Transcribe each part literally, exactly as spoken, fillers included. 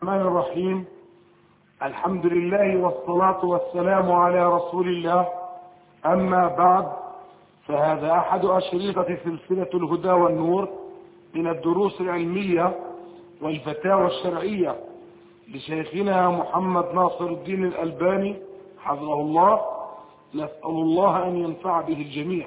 الرحمن الرحيم. الحمد لله والصلاة والسلام على رسول الله. أما بعد، فهذا أحد أشرطة سلسلة الهدى والنور من الدروس العلمية والفتاوى الشرعية لشيخنا محمد ناصر الدين الألباني حفظه الله. نسأل الله أن ينفع به الجميع.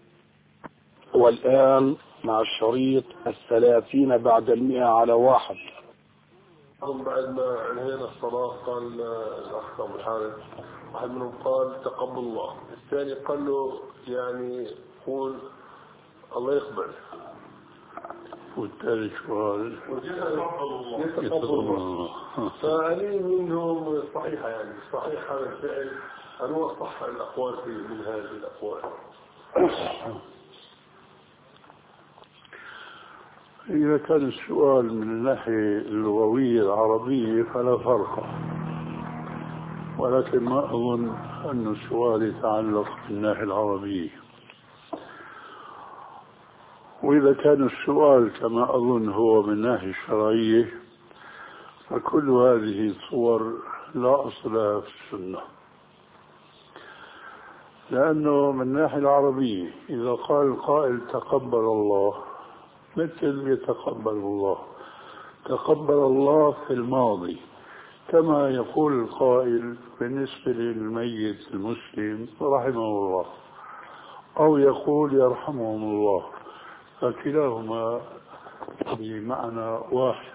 والآن مع الشريط الثلاثين بعد المئة على واحد. بعد ما انهينا الصلاة قال الأخ أبو الحارث واحد منهم قال تقبل الله، الثاني قال له يعني قول الله يقبل، والثالث قال يتقبل الله. فأني منهم صحيحة، يعني صحيح هذا الفعل، هل هو صح الأقوال في من هذه الأقوال؟ إذا كان السؤال من الناحية اللغوية العربية فلا فرق، ولكن ما أظن أن السؤال يتعلق بالناحية العربية. وإذا كان السؤال كما أظن هو من الناحية الشرعية فكل هذه الصور لا أصل لها في السنة، لأنه من الناحية العربية إذا قال القائل تقبل الله مثل يتقبل الله، تقبل الله في الماضي، كما يقول القائل بالنسبة للميت المسلم رحمه الله، أو يقول يرحمهم الله، فكلاهما بمعنى واحد.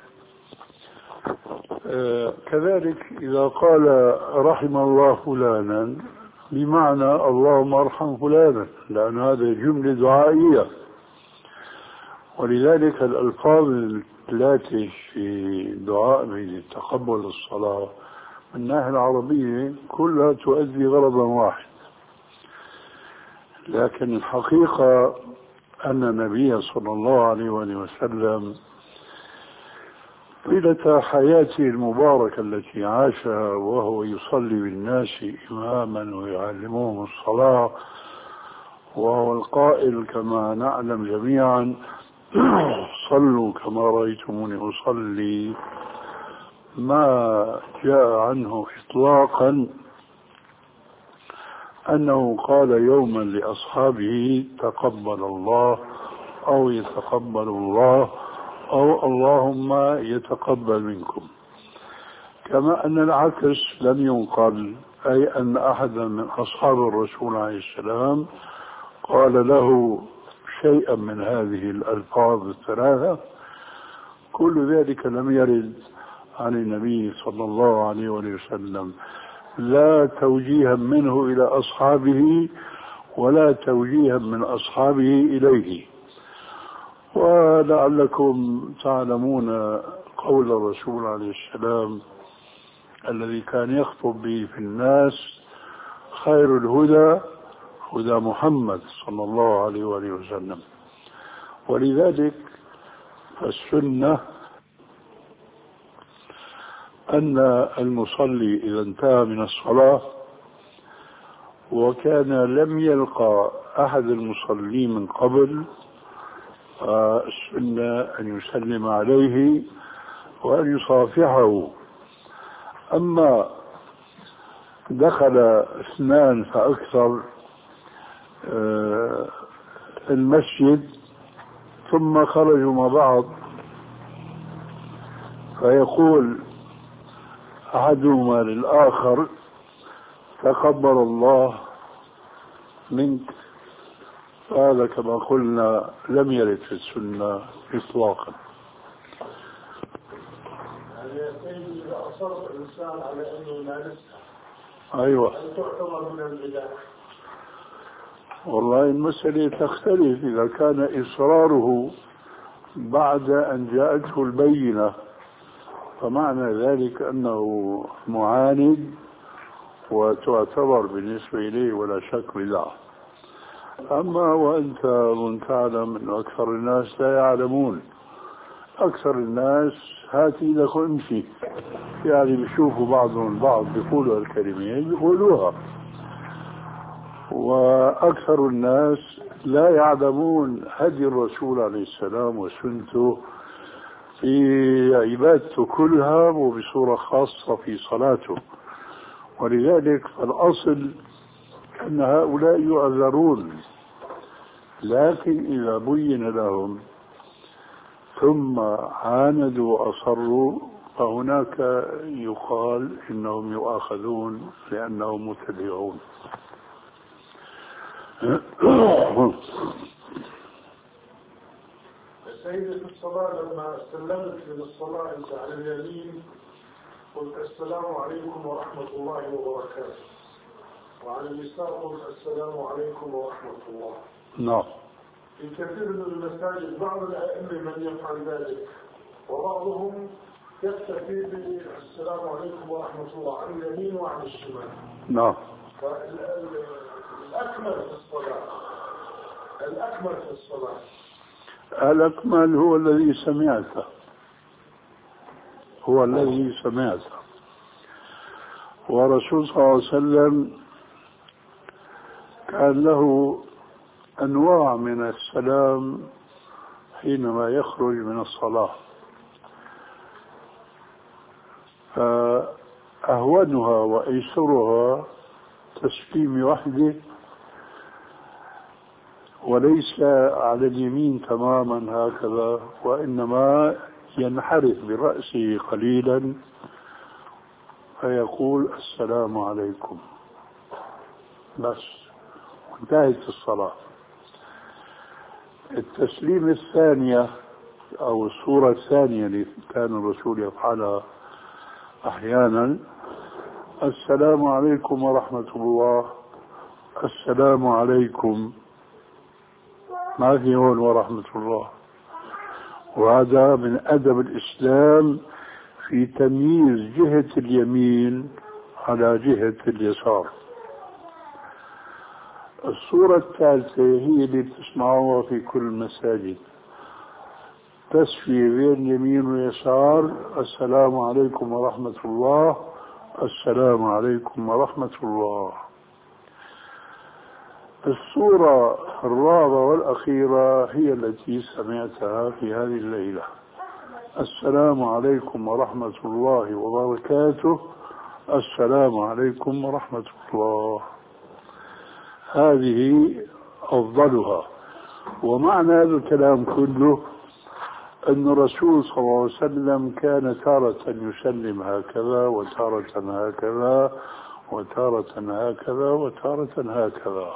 آه كذلك إذا قال رحم الله فلانا بمعنى اللهم ارحم فلانا، لأن هذا جملة دعائية. ولذلك الألفاظ التي في دعاء تقبل الصلاة من الناحية العربية كلها تؤدي غرضا واحد، لكن الحقيقة أن النبي صلى الله عليه وسلم طيلة حياته المباركة التي عاشها وهو يصلي بالناس إماما ويعلمهم الصلاة، وهو القائل كما نعلم جميعا صلوا كما رأيتموني أصلي، ما جاء عنه إطلاقا أنه قال يوما لأصحابه تقبل الله أو يتقبل الله أو اللهم يتقبل منكم، كما أن العكس لم ينقل، أي أن أحدا من أصحاب الرسول عليه السلام قال له شيئا من هذه الألفاظ الثلاثة. كل ذلك لم يرد عن النبي صلى الله عليه وسلم، لا توجيها منه إلى أصحابه ولا توجيها من أصحابه إليه. ولعلكم تعلمون قول الرسول عليه السلام الذي كان يخطب به في الناس خير الهدى هدى محمد صلى الله عليه وسلم. ولذلك فالسنة أن المصلي إذا انتهى من الصلاة وكان لم يلقى أحد المصلين من قبل، السنة أن يسلم عليه وأن يصافحه. أما دخل اثنان فأكثر المسجد ثم خرجوا مع بعض، فيقول أحدهما للآخر تقبل الله منك، هذا كما قلنا لم يرد في السنة إطلاقا. إذا أصر الإنسان على أنه لا نسأل أيوة، هل تعتبر من البدع؟ والله المسألة تختلف. إذا كان إصراره بعد أن جاءته البينة فمعنى ذلك أنه معاند وتعتبر بالنسبة إليه ولا شك بدعة. أما وأنت من تعلم أن أكثر الناس لا يعلمون، أكثر الناس هاتي لك امشي، يعني بيشوفوا بعضهم البعض بيقولوا الكلمين بيقولوها، وأكثر الناس لا يعلمون هدي الرسول عليه السلام وسنته في عبادته كلها وبصورة خاصة في صلاته. ولذلك فالأصل أن هؤلاء يعذرون، لكن إذا بين لهم ثم عاندوا وأصروا فهناك يقال إنهم يؤاخذون لأنهم متبعون. سيدي في الصلاة لما سلمت من الصلاة أنت على اليمين قلت السلام عليكم ورحمة الله وبركاته، وعلى اليسار قلت السلام عليكم ورحمة الله. نعم. في كثير من المساجد بعض الأئمة من يفعل ذلك، وبعضهم يكتفي بالسلام عليكم ورحمة الله عن اليمين وعن الشمال. نعم. فالأكمل في الصلاة الأكمل في الصلاة الأكمل هو الذي سمعته، هو الذي سمعته. ورسول صلى الله عليه وسلم كان له أنواع من السلام حينما يخرج من الصلاة، فأهونها وأيسرها تسليم وحده، وليس على اليمين تماما هكذا، وإنما ينحرف برأسه قليلا فيقول السلام عليكم بس، وانتهت الصلاة. التسليم الثانية أو الصورة الثانية اللي كان الرسول يفعلها أحيانا: السلام عليكم ورحمة الله، السلام عليكم، ما في هون ورحمة الله. وهذا من أدب الإسلام في تمييز جهة اليمين على جهة اليسار. الصورة الثالثة هي اللي بتسمعوها في كل المساجد، تسوية بين اليمين واليسار: السلام عليكم ورحمة الله، السلام عليكم ورحمة الله. الصورة الرابعة والأخيرة هي التي سمعتها في هذه الليلة: السلام عليكم ورحمة الله وبركاته، السلام عليكم ورحمة الله. هذه أفضلها. ومعنى هذا الكلام كله أن الرسول صلى الله عليه وسلم كان تارة يسلم هكذا، وتارة هكذا، وتارة هكذا، وتارة هكذا.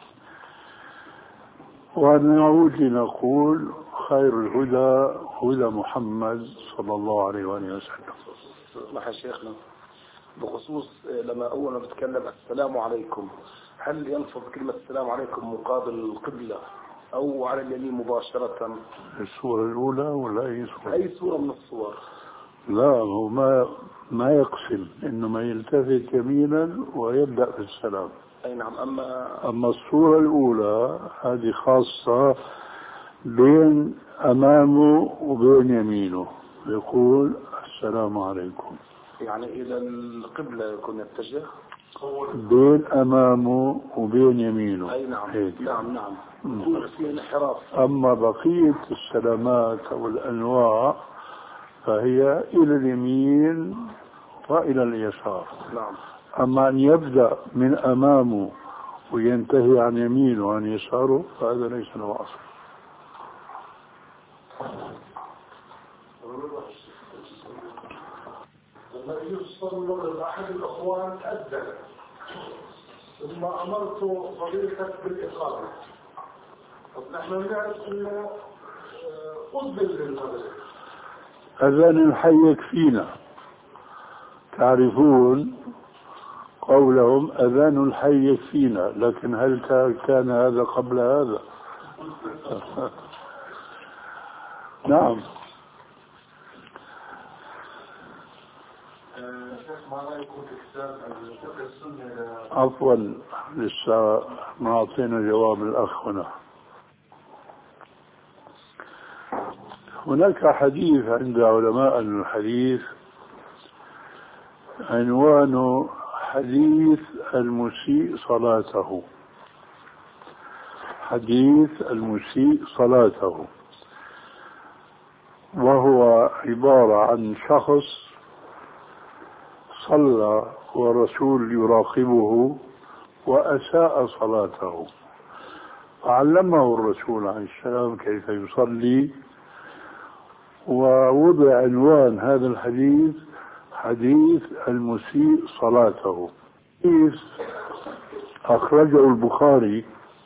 ونعود لنقول: خير الهدى هدى محمد صلى الله عليه وآله وسلم. اسمح يا شيخنا، بخصوص لما أول ما بتكلم السلام عليكم، هل ينصب كلمة السلام عليكم مقابل القبلة أو على اليمين مباشرة؟ الصورة الأولى ولا أي صورة؟ أي صورة من الصور. لا، هو ما ما يقسم، إنما يلتفت يمينا ويبدأ في السلام. أي نعم. أما أما الصورة الأولى هذه خاصة بين أمامه وبين يمينه، يقول السلام عليكم، يعني إلى القبلة يكون يتجه بين أمامه وبين يمينه. أي نعم. هيك. نعم نعم يكون في انحراف. أما بقية السلامات أو الأنواع فهي إلى اليمين وإلى اليسار. نعم. أما أن يبدأ من أمامه وينتهي عن يمينه وعن يساره فهذا ليس له أصل. لما يوصل لأحد الأخوان أذن، ثم أمرت صديقك بالإقامة. طب نحن نعرف أنه أذن للمغرب. أذان الحي يكفينا. تعرفون قولهم أذان الحي يكفينا، لكن هل كان هذا قبل هذا؟ نعم. عفوا، لسه ما أعطينا جواب الأخ هنا. هناك حديث عند علماء الحديث عنوانه حديث المسيء صلاته. حديث المسيء صلاته. وهو عبارة عن شخص صلى والرسول يراقبه وأساء صلاته، علمه الرسول عليه السلام كيف يصلي، ووضع عنوان هذا الحديث حديث المسيء صلاته. حديث أخرجه البخاري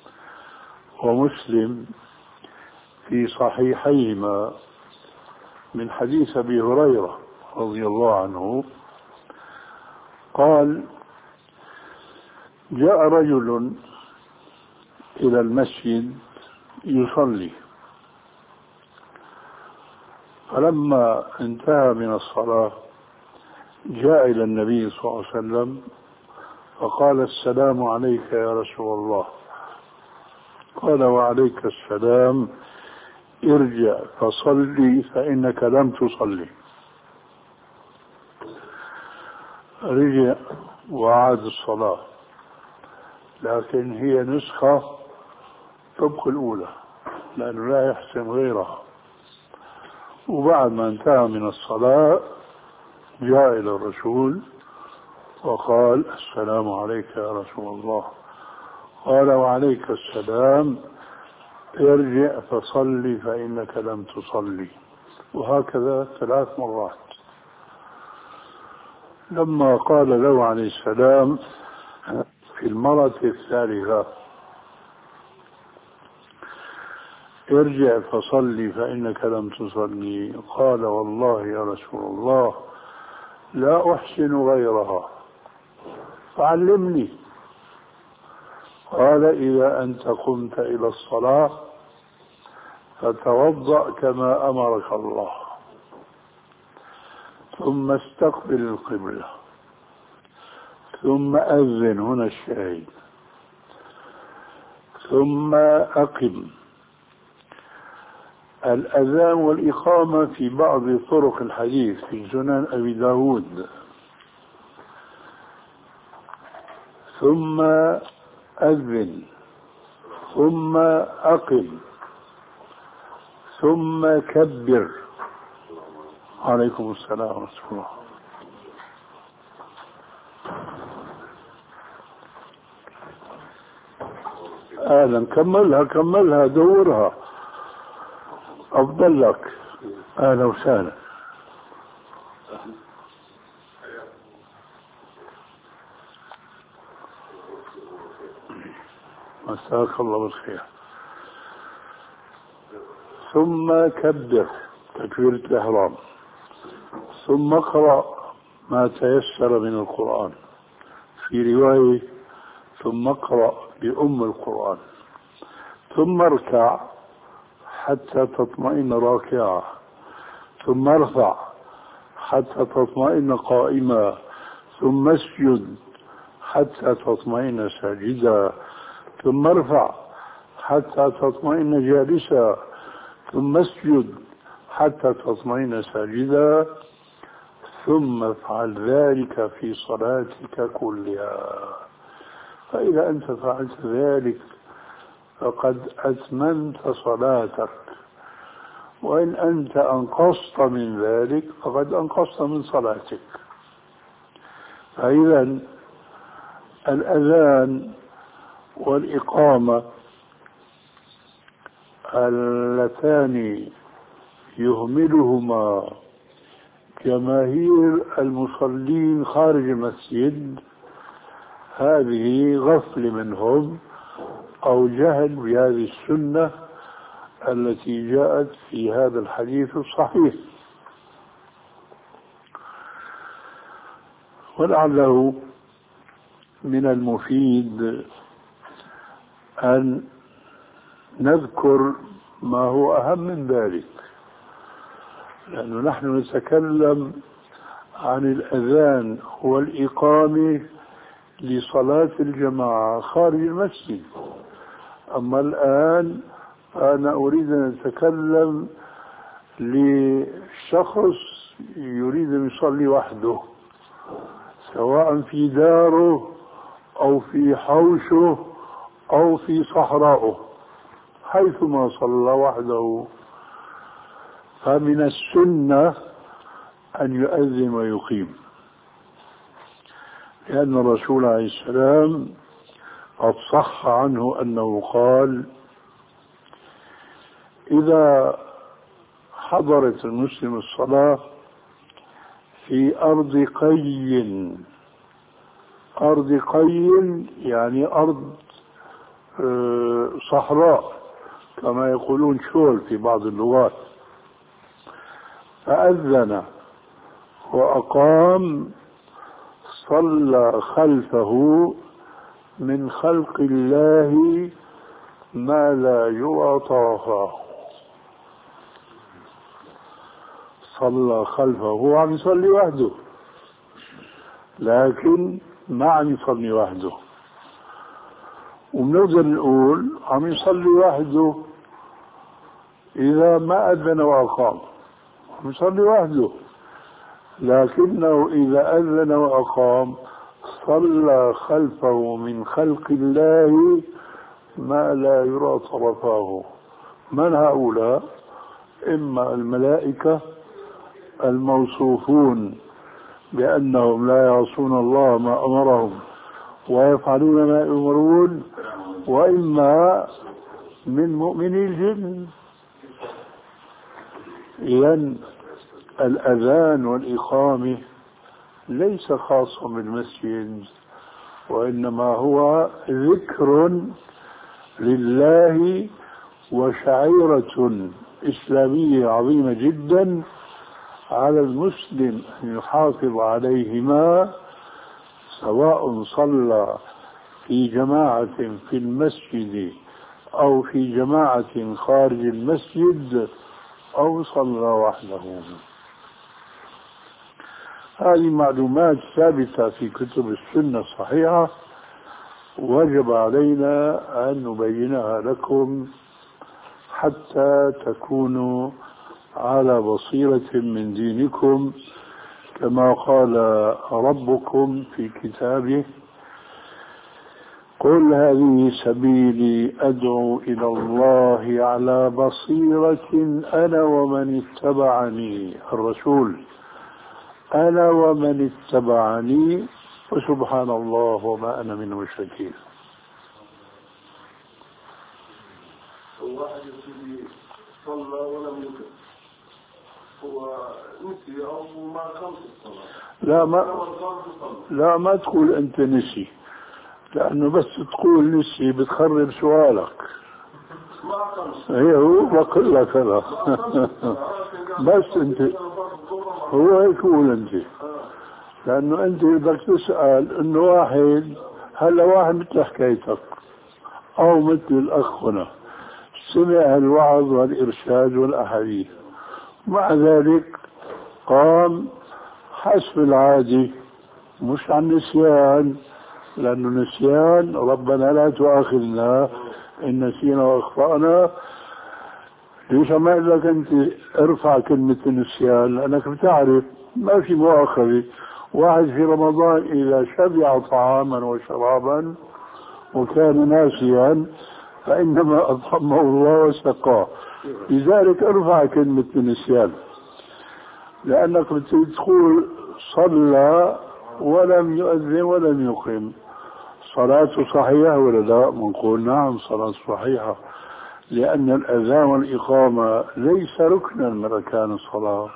ومسلم في صحيحيهما من حديث أبي هريرة رضي الله عنه قال: جاء رجل إلى المسجد يصلي، فلما انتهى من الصلاة جاء إلى النبي صلى الله عليه وسلم فقال: السلام عليك يا رسول الله. قال: وعليك السلام، ارجع فصلي فإنك لم تصلي. رجع وعاد الصلاة، لكن هي نسخة طبق الأولى لأنه لا يحسن غيرها. وبعد ما انتهى من الصلاة جاء إلى الرسول وقال: السلام عليك يا رسول الله. قال: وعليك السلام، ارجع فصلي فإنك لم تصلي. وهكذا ثلاث مرات. لما قال له عليه السلام في المرة الثالثة: ارجع فصلي فإنك لم تصلي، قال: والله يا رسول الله لا أحسن غيرها فعلمني. قال: إذا أنت قمت إلى الصلاة فتوضأ كما أمرك الله، ثم استقبل القبلة، ثم أذن، هنا الشاهد، ثم أقم. الأذان والإقامة في بعض طرق الحديث في سنن أبي داود. ثم أذن، ثم أقم، ثم كبر. عليكم السلام ورحمة الله. أهلا، كملها كملها دورها، أفضل لك. أهلا وسهلا. مساك الله بالخير. ثم كبر تكبيرة الإحرام، ثم اقرأ ما تيسر من القرآن، في رواية ثم اقرأ بأم القرآن، ثم اركع حتى تطمئن راكعا، ثم ارفع حتى تطمئن قائما، ثم اسجد حتى تطمئن ساجدا، ثم ارفع حتى تطمئن جالسا، ثم اسجد حتى تطمئن ساجدا، ثم افعل ذلك في صلاتك كلها. فإذا أنت فعلت ذلك فقد أتممت صلاتك، وإن أنت أنقصت من ذلك فقد أنقصت من صلاتك. فإذا الأذان والإقامة اللتان يهملهما جماهير المصلين خارج المسجد هذه غفل منهم أو جهل بهذه السنة التي جاءت في هذا الحديث الصحيح. ولعله من المفيد أن نذكر ما هو أهم من ذلك، لأنه نحن نتكلم عن الأذان والإقامة لصلاة الجماعة خارج المسجد. أما الآن أنا أريد أن أتكلم لشخص يريد أن يصلي وحده، سواء في داره أو في حوشه أو في صحراءه، حيثما صلى وحده فمن السنة أن يؤذن ويقيم، لأن الرسول عليه السلام قد صح عنه أنه قال: إذا حضرت المسلم الصلاة في أرض قي، أرض قي يعني أرض صحراء كما يقولون شول في بعض اللغات، فأذن وأقام، صلى خلفه من خلق الله ما لا يرى طرفاه. صلى خلفه، هو عم يصلي وحده، لكن ما عم يصلي وحده، وبنقدر نقول عم يصلي وحده إذا ما أذن وأقام، عم يصلي وحده، لكنه إذا أذن وأقام صلى خلفه من خلق الله ما لا يرى طرفاه. من هؤلاء؟ إما الملائكة الموصوفون بأنهم لا يعصون الله ما أمرهم ويفعلون ما يؤمرون، وإما من مؤمني الجن. إذن الأذان والإقامة ليس خاصا بالمسجد، وإنما هو ذكر لله وشعيرة إسلامية عظيمة جدا، على المسلم أن يحافظ عليهما، سواء صلى في جماعة في المسجد أو في جماعة خارج المسجد أو صلى وحده. هذه معلومات ثابتة في كتب السنة الصحيحة، وجب علينا أن نبينها لكم حتى تكونوا على بصيرة من دينكم، كما قال ربكم في كتابه: قل هذه سبيلي أدعو إلى الله على بصيرة أنا ومن اتبعني. الرسول: أنا ومن اتبعني، وسبحان الله وما أنا من المشركين. الواحد يصلي صلى ولم يكن، هو نسي أو ما قامت الصلاة. لا ما لا ما تقول أنت نسي، لأنه بس تقول نسي بتخرب سؤالك. هي هو بقول لك هذا بس أنت هو هيك قول أنت، لأنه أنت بدك تسأل إنه واحد، هلا واحد مثل حكايتك أو مثل الأخ هنا سمع الوعظ والإرشاد والأحاديث، مع ذلك قام حسب العادي، مش عن نسيان، لأنه نسيان ربنا لا تؤاخذنا إن نسينا وأخطأنا. ليش ما قال لك أنت ارفع كلمة النسيان؟ لأنك بتعرف ما في مؤاخذة. واحد في رمضان إذا شبع طعاما وشرابا وكان ناسيا فإنما أطعمه الله وسقاه، لذلك ارفع كلمة النسيان، لأنك بتقول صلى ولم يؤذن ولم يقم، صلاته صحيحة ولا لا؟ بنقول نعم صلاة صحيحة، لأن الأذان والإقامة ليس ركنا من أركان الصلاة.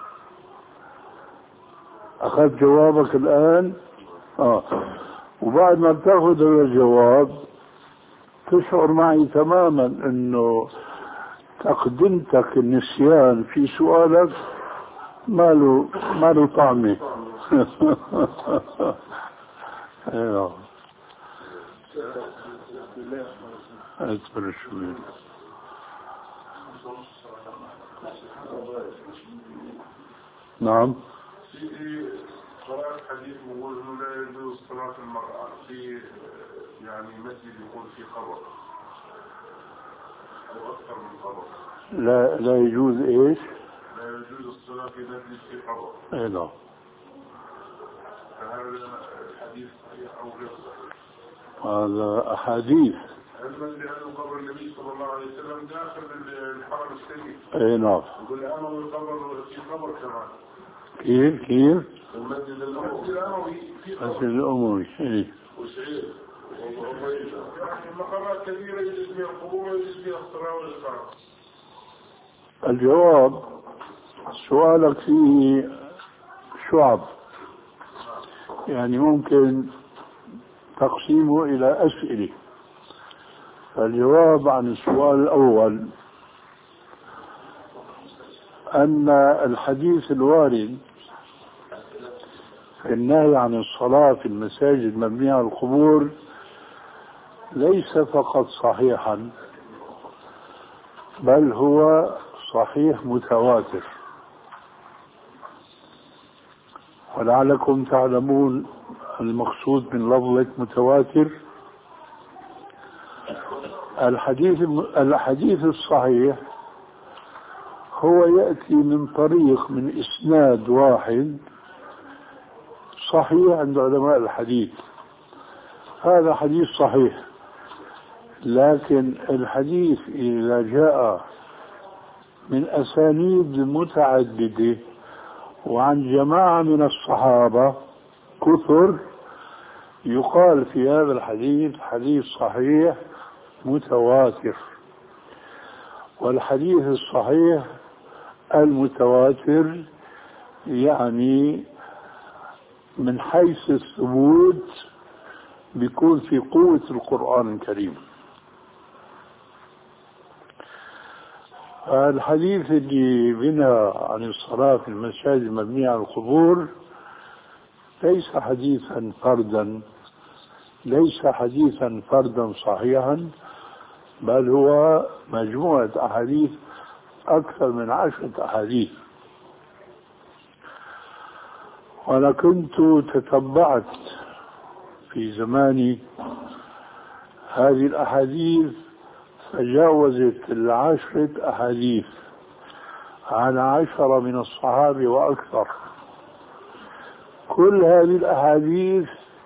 أخذت جوابك الآن؟ آه. وبعد ما تأخذ الجواب تشعر معي تماما أنه تقدمتك النسيان في سؤالك ما له ما له طعمه. ايوه اكبر الشمال. نعم. في قراءة حديث يقول انه لا يجوز صلاة المرأة في يعني مسجد يكون في قبر او اكثر من قبر. لا لا يجوز ايش؟ لا يجوز الصلاة في مسجد في قبر. اي نعم. فهذا الحديث صحيح او غير صحيح؟ هذا احاديث. المسجد لأنه قبر النبي صلى الله عليه وسلم داخل الحرم الشريف. اي نعم. يقول الأموي قبر في قبر كمان. كيف كيف؟ المسجد الأموي في قبر. المسجد الأموي اي. وسعيد وعبيدة. يعني مقرات كثيرة يجلس بها القبور ويجلس بها الصلاة والإقامة. الجواب سؤالك فيه شعب، يعني ممكن تقسيمه إلى أسئلة. فالجواب عن السؤال الأول أن الحديث الوارد في النهي عن الصلاة في المساجد المبنية على القبور ليس فقط صحيحا، بل هو صحيح متواتر. ولعلكم تعلمون المقصود من لفظة متواتر. الحديث الحديث الصحيح هو يأتي من طريق من إسناد واحد صحيح عند علماء الحديث، هذا حديث صحيح. لكن الحديث إذا جاء من أسانيد متعددة وعن جماعة من الصحابة كثر، يقال في هذا الحديث حديث صحيح متواتر. والحديث الصحيح المتواتر يعني من حيث الثبوت بيكون في قوة القرآن الكريم. الحديث اللي بنا عن الصلاة في المساجد المبنية على القبور ليس حديثا فردا ليس حديثا فردا صحيحا، بل هو مجموعة أحاديث أكثر من عشرة أحاديث. وأنا كنت تتبعت في زماني هذه الأحاديث تجاوزت العشرة أحاديث عن عشرة من الصحابة وأكثر. كل هذه الأحاديث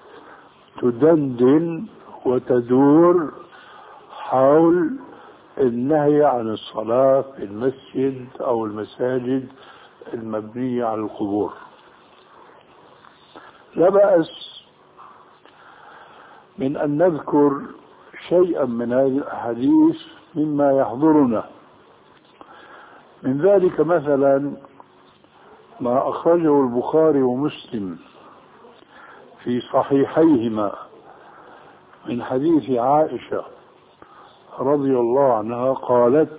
تدندن وتدور حول النهي عن الصلاة في المسجد أو المساجد المبنية على القبور. لا بأس من أن نذكر شيئا من هذه الأحاديث مما يحضرنا. من ذلك مثلا ما أخرجه البخاري ومسلم في صحيحيهما من حديث عائشة رضي الله عنها قالت: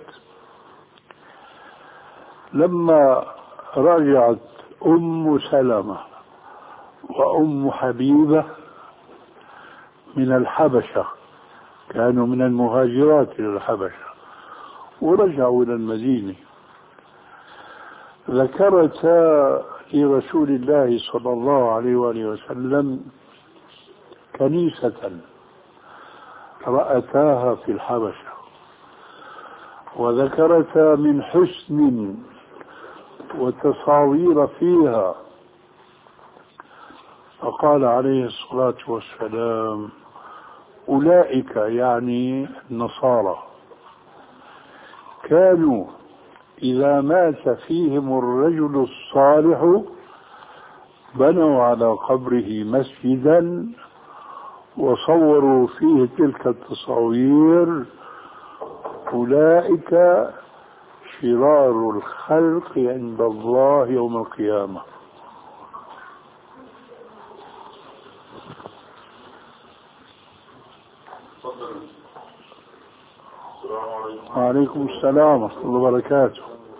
لما رجعت أم سلمة وأم حبيبة من الحبشة، كانوا من المهاجرات إلى الحبشة ورجعوا إلى المدينة، ذكرتا لرسول الله صلى الله عليه وآله وسلم كنيسة رأتاها في الحبشة، وذكرتا من حسن وتصاوير فيها، فقال عليه الصلاة والسلام: أولئك يعني النصارى كانوا إذا مات فيهم الرجل الصالح بنوا على قبره مسجدا وصوروا فيه تلك التصاوير، أولئك شرار الخلق عند الله يوم القيامة. وعليكم السلام ورحمة الله وبركاته.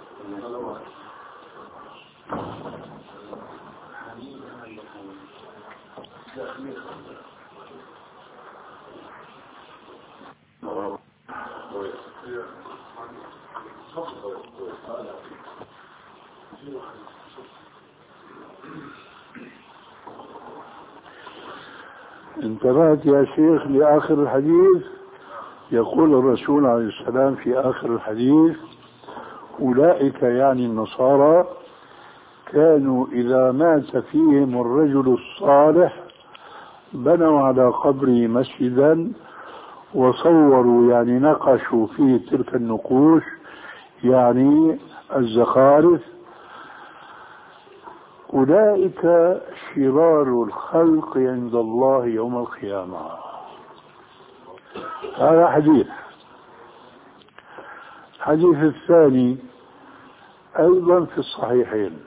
انتبهت يا شيخ لآخر الحديث؟ يقول الرسول عليه السلام في آخر الحديث: أولئك يعني النصارى كانوا إذا مات فيهم الرجل الصالح بنوا على قبره مسجدا وصوروا يعني نقشوا في تلك النقوش يعني الزخارف، أولئك شرار الخلق عند الله يوم القيامة. هذا حديث. الحديث الثاني أيضا في الصحيحين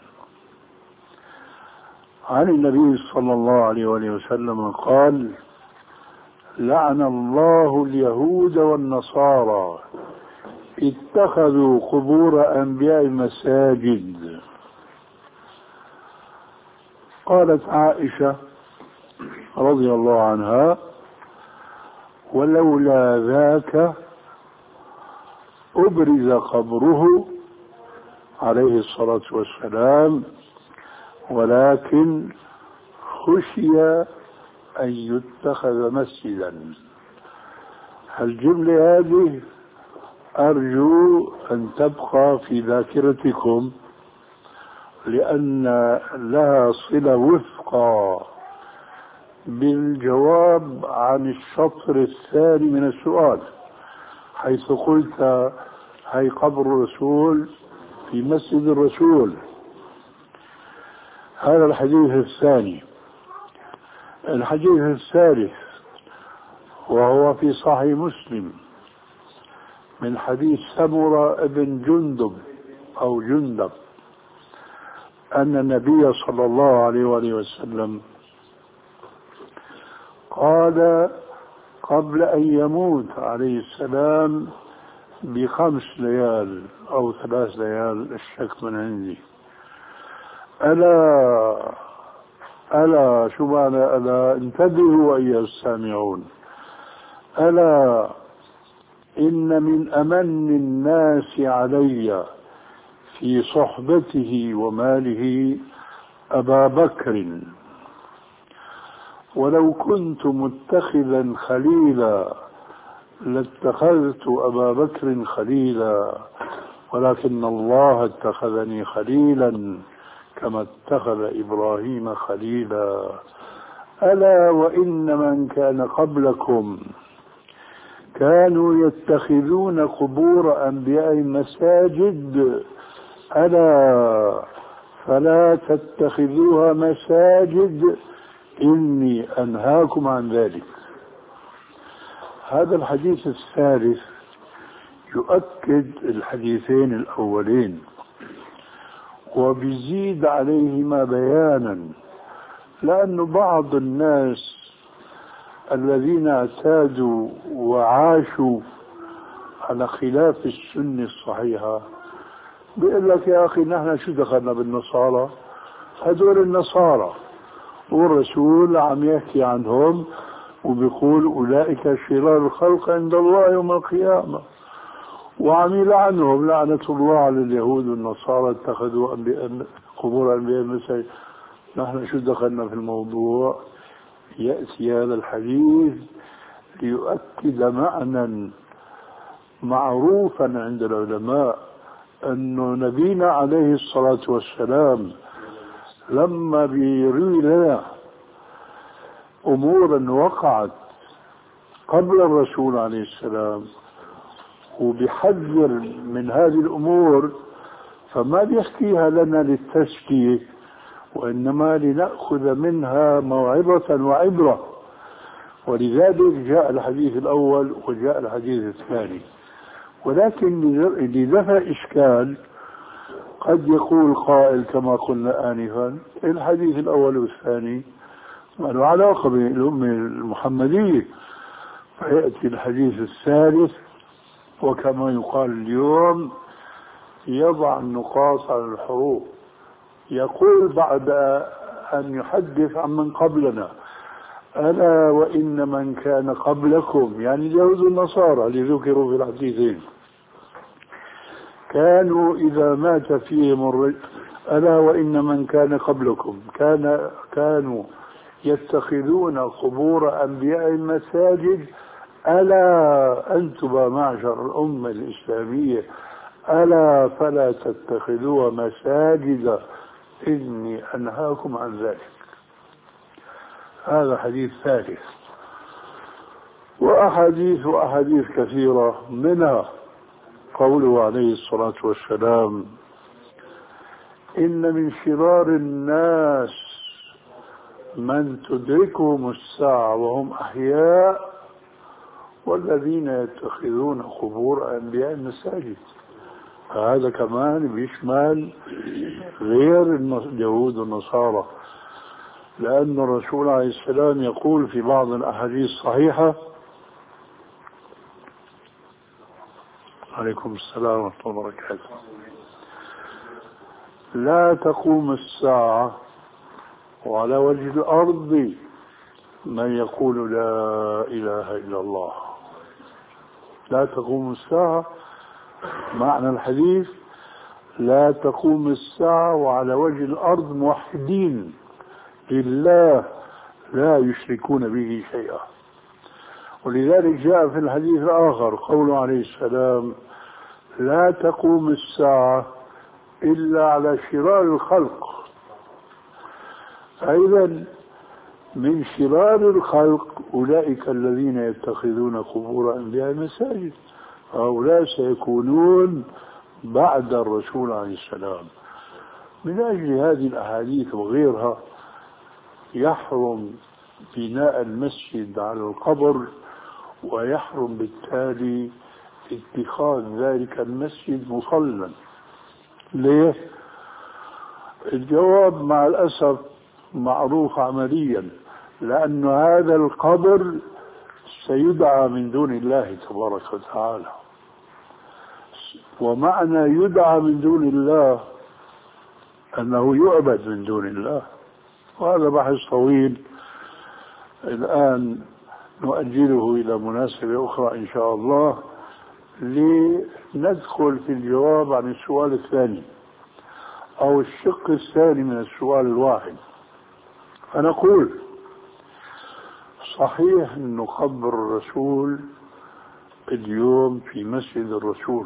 عن النبي صلى الله عليه وسلم قال: لعن الله اليهود والنصارى اتخذوا قبور أنبياء مساجد. قالت عائشة رضي الله عنها: ولولا ذاك أبرز قبره عليه الصلاة والسلام، ولكن خشي أن يتخذ مسجدا. الجملة هذه أرجو أن تبقى في ذاكرتكم، لأن لها صلة وثقى بالجواب عن الشطر الثاني من السؤال، حيث قلت: هي قبر الرسول في مسجد الرسول. هذا الحديث الثاني. الحديث الثالث وهو في صحيح مسلم من حديث سمرة بن جندب أو جندب أن النبي صلى الله عليه وآله وسلم قال قبل أن يموت عليه السلام بخمس ليال أو ثلاث ليال، الشك من عندي: ألا ألا شو معنى ألا؟ انتبهوا أيها السامعون. ألا إن من أمن الناس علي في صحبته وماله أبا بكر، ولو كنت متخذا خليلا لاتخذت أبا بكر خليلا، ولكن الله اتخذني خليلا كما اتخذ إبراهيم خليلا. ألا وإن من كان قبلكم كانوا يتخذون قبور أنبياء مساجد، ألا فلا تتخذوها مساجد إني أنهاكم عن ذلك. هذا الحديث الثالث يؤكد الحديثين الأولين وبيزيد عليهما بيانا، لأن بعض الناس الذين اعتادوا وعاشوا على خلاف السنة الصحيحة بيقول لك: يا أخي نحن شو دخلنا بالنصارى؟ هذول النصارى، والرسول عم يحكي عنهم وبيقول أولئك شرار الخلق عند الله يوم القيامة، وعم يلعنهم لعنة الله على اليهود والنصارى اتخذوا أنبياء قبور أنبياء مساجد. نحن شو دخلنا في الموضوع؟ يأتي هذا الحديث ليؤكد معنى معروفا عند العلماء، أن نبينا عليه الصلاة والسلام لما بيروي لنا أمورا وقعت قبل الرسول عليه السلام وبيحذر من هذه الأمور، فما بيحكيها لنا للتزكية، وإنما لنأخذ منها موعظة وعبرة. ولذلك جاء الحديث الأول وجاء الحديث الثاني. ولكن لدفع إشكال قد يقول قائل كما قلنا آنفا: الحديث الأول والثاني ما له علاقة بالأمة المحمدية، فيأتي الحديث الثالث وكما يقال اليوم يضع النقاط على الحروف، يقول بعد أن يحدث عن من قبلنا: ألا وإن من كان قبلكم، يعني اليهود والنصارى اللي ذكروا في الحديثين، كانوا إذا مات فيهم الرجل، ألا وإن من كان قبلكم كان كانوا يتخذون قبور أنبياء مساجد، ألا أنتم معشر الأمة الإسلامية ألا فلا تتخذوها مساجد إني أنهاكم عن ذلك. هذا حديث ثالث. وأحاديث وأحاديث كثيرة، منها قوله عليه الصلاة والسلام: إن من شرار الناس من تدركهم الساعة وهم أحياء والذين يتخذون قبور أنبياء مساجد. هذا كمان بيشمل غير اليهود والنصارى، لأن الرسول عليه السلام يقول في بعض الأحاديث الصحيحة: عليكم السلام ورحمة الله وبركاته، لا تقوم الساعة وعلى وجه الأرض من يقول لا إله إلا الله. لا تقوم الساعة، معنى الحديث: لا تقوم الساعة وعلى وجه الأرض موحدين لله لا يشركون به شيئا. ولذلك جاء في الحديث الآخر قوله عليه السلام: لا تقوم الساعة إلا على شرار الخلق. فإذا من شرار الخلق أولئك الذين يتخذون قبور أنبياء مساجد، هؤلاء سيكونون بعد الرسول عليه السلام. من أجل هذه الأحاديث وغيرها يحرم بناء المسجد على القبر، ويحرم بالتالي اتخاذ ذلك المسجد مصلى. ليه؟ الجواب مع الأسف معروف عمليا، لأن هذا القبر سيدعى من دون الله تبارك وتعالى. ومعنى يدعى من دون الله أنه يعبد من دون الله، وهذا بحث طويل الآن نؤجله إلى مناسبة أخرى إن شاء الله، لندخل في الجواب عن السؤال الثاني أو الشق الثاني من السؤال الواحد. فنقول: صحيح أن نقبر الرسول اليوم في مسجد الرسول،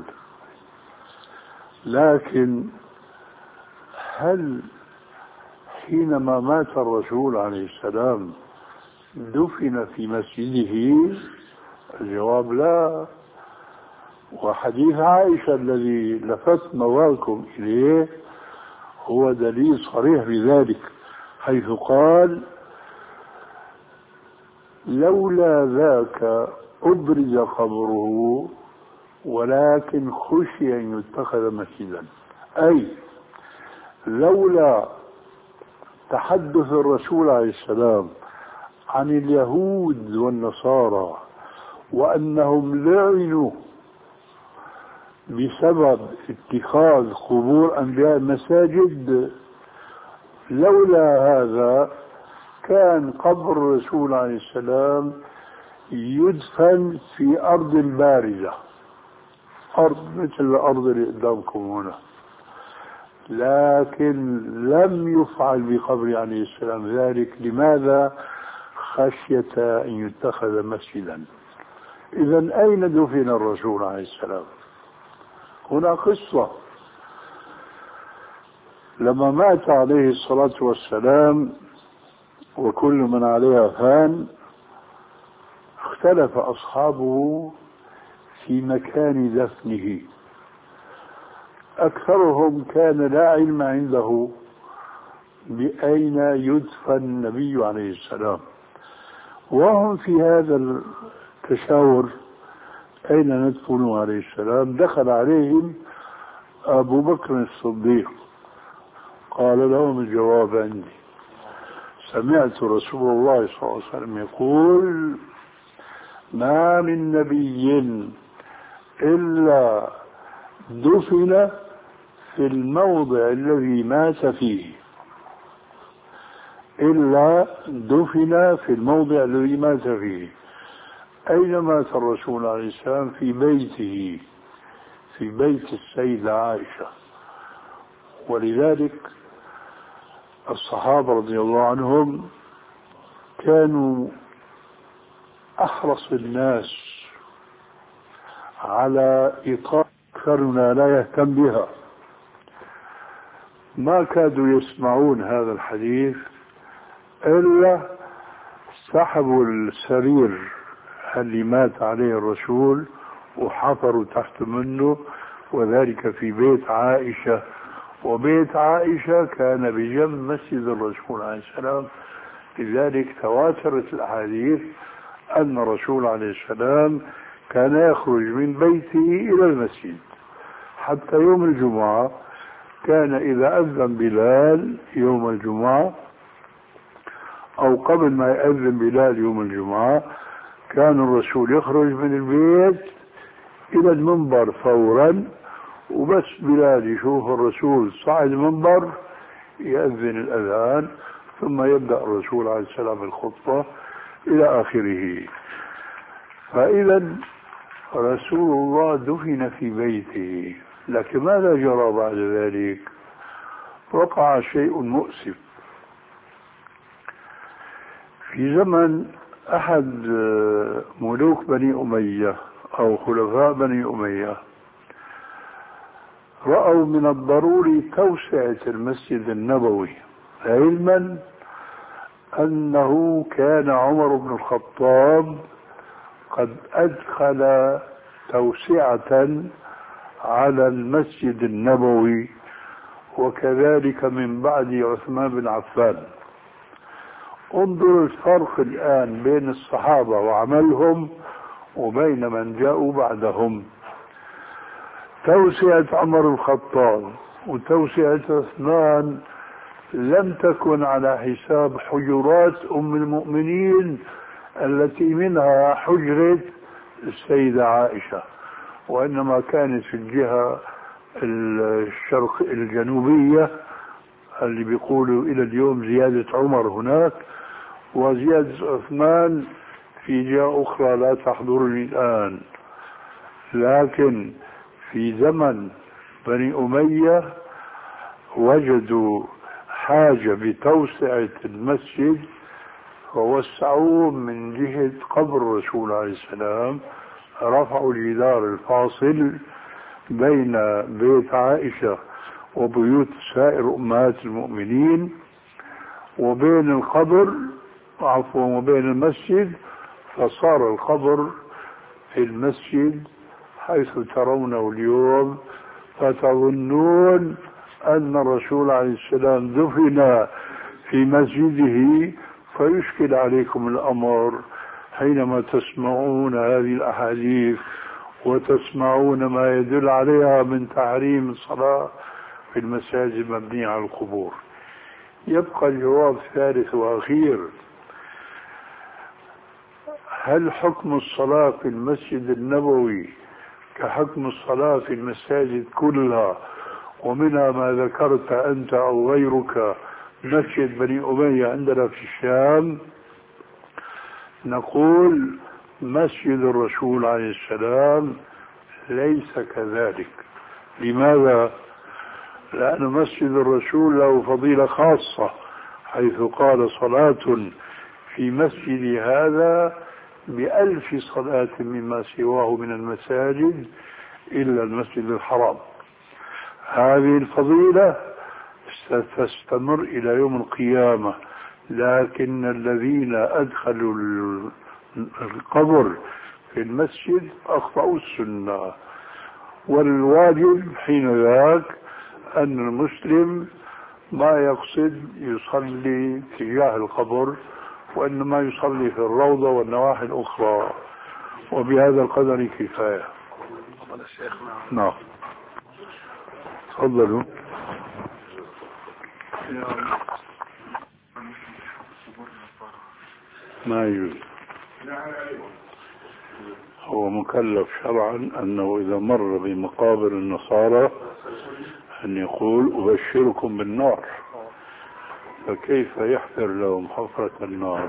لكن هل حينما مات الرسول عليه السلام دفن في مسجده؟ الجواب لا. وحديث عائشة الذي لفت نظركم إليه هو دليل صريح بذلك، حيث قال: لولا ذاك أبرز قبره ولكن خشي أن يتخذ مسجدا. أي لولا تحدث الرسول عليه السلام عن اليهود والنصارى وأنهم لعنوا بسبب اتخاذ قبور أنبياء مساجد، لولا هذا كان قبر الرسول عليه السلام يدفن في أرض بارزة، أرض مثل الأرض اللي قدامكم هنا، لكن لم يفعل بقبر عليه السلام ذلك. لماذا؟ خشية أن يتخذ مسجدا. إذن أين دفن الرسول عليه السلام؟ هنا قصة: لما مات عليه الصلاة والسلام وكل من عليها فان، اختلف أصحابه في مكان دفنه. أكثرهم كان لا علم عنده بأين يدفن النبي عليه السلام، وهم في هذا التشاور أين ندفن عليه السلام. دخل عليهم أبو بكر الصديق قال لهم: الجواب عندي، سمعت رسول الله صلى الله عليه وسلم يقول: ما من نبي إلا دفن في الموضع الذي مات فيه، إلا دفن في الموضع الذي مات فيه. أين مات الرسول عليه السلام؟ في بيته، في بيت السيدة عائشة. ولذلك الصحابة رضي الله عنهم كانوا أحرص الناس على إيقاف أكثرنا لا يهتم بها. ما كادوا يسمعون هذا الحديث إلا سحبوا السرير اللي مات عليه الرسول وحفروا تحت منه، وذلك في بيت عائشة. وبيت عائشة كان بجنب مسجد الرسول عليه السلام، لذلك تواترت الأحاديث أن الرسول عليه السلام كان يخرج من بيته إلى المسجد. حتى يوم الجمعة كان إذا أذن بلال يوم الجمعة أو قبل ما يأذن بلال يوم الجمعة كان الرسول يخرج من البيت إلى المنبر فورا، وبس بلال يشوف الرسول صعد المنبر يأذن الأذان، ثم يبدأ الرسول عليه السلام الخطبة إلى آخره. فإذا رسول الله دفن في بيته، لكن ماذا جرى بعد ذلك؟ وقع شيء مؤسف. في زمن أحد ملوك بني أمية أو خلفاء بني أمية رأوا من الضروري توسعة المسجد النبوي، علما أنه كان عمر بن الخطاب قد أدخل توسعة على المسجد النبوي، وكذلك من بعد عثمان بن عفان. انظر الفرق الآن بين الصحابة وعملهم وبين من جاءوا بعدهم. توسعة عمر الخطاب وتوسعة عثمان لم تكن على حساب حجرات أم المؤمنين التي منها حجرة السيدة عائشة، وإنما كانت في الجهة الشرق الجنوبية اللي بيقولوا إلى اليوم زيادة عمر هناك، وزيادة عثمان في جهة أخرى لا تحضرني الآن. لكن في زمن بني أمية وجدوا حاجة بتوسعة المسجد فوسعوه من جهة قبر الرسول عليه السلام، رفعوا الجدار الفاصل بين بيت عائشة وبيوت سائر أمهات المؤمنين وبين القبر عفوا وبين المسجد، فصار القبر في المسجد حيث ترونه اليوم، فتظنون أن الرسول عليه السلام دفن في مسجده، فيشكل عليكم الأمر حينما تسمعون هذه الأحاديث وتسمعون ما يدل عليها من تحريم الصلاة في المساجد المبنية على القبور. يبقى الجواب الثالث وأخير: هل حكم الصلاة في المسجد النبوي كحكم الصلاة في المساجد كلها، ومنها ما ذكرت أنت أو غيرك مسجد بني أمية عندنا في الشام؟ نقول مسجد الرسول عليه السلام ليس كذلك. لماذا؟ لأن مسجد الرسول له فضيلة خاصة، حيث قال: صلاة في مسجد هذا بألف صلاة مما سواه من المساجد إلا المسجد الحرام. هذه الفضيلة ستستمر إلى يوم القيامة، لكن الذين أدخلوا القبر في المسجد أخطأوا السنة، والواجب حين ذاك أن المسلم ما يقصد يصلي تجاه القبر، وإنما يصلي في الروضة والنواحي الأخرى. وبهذا القدر كفاية. نعم، تفضلوا. ما يجوز، هو مكلف شرعا أنه إذا مر بمقابر النصارى أن يقول: أبشركم بالنار، فكيف يحفر لهم حفرة النار؟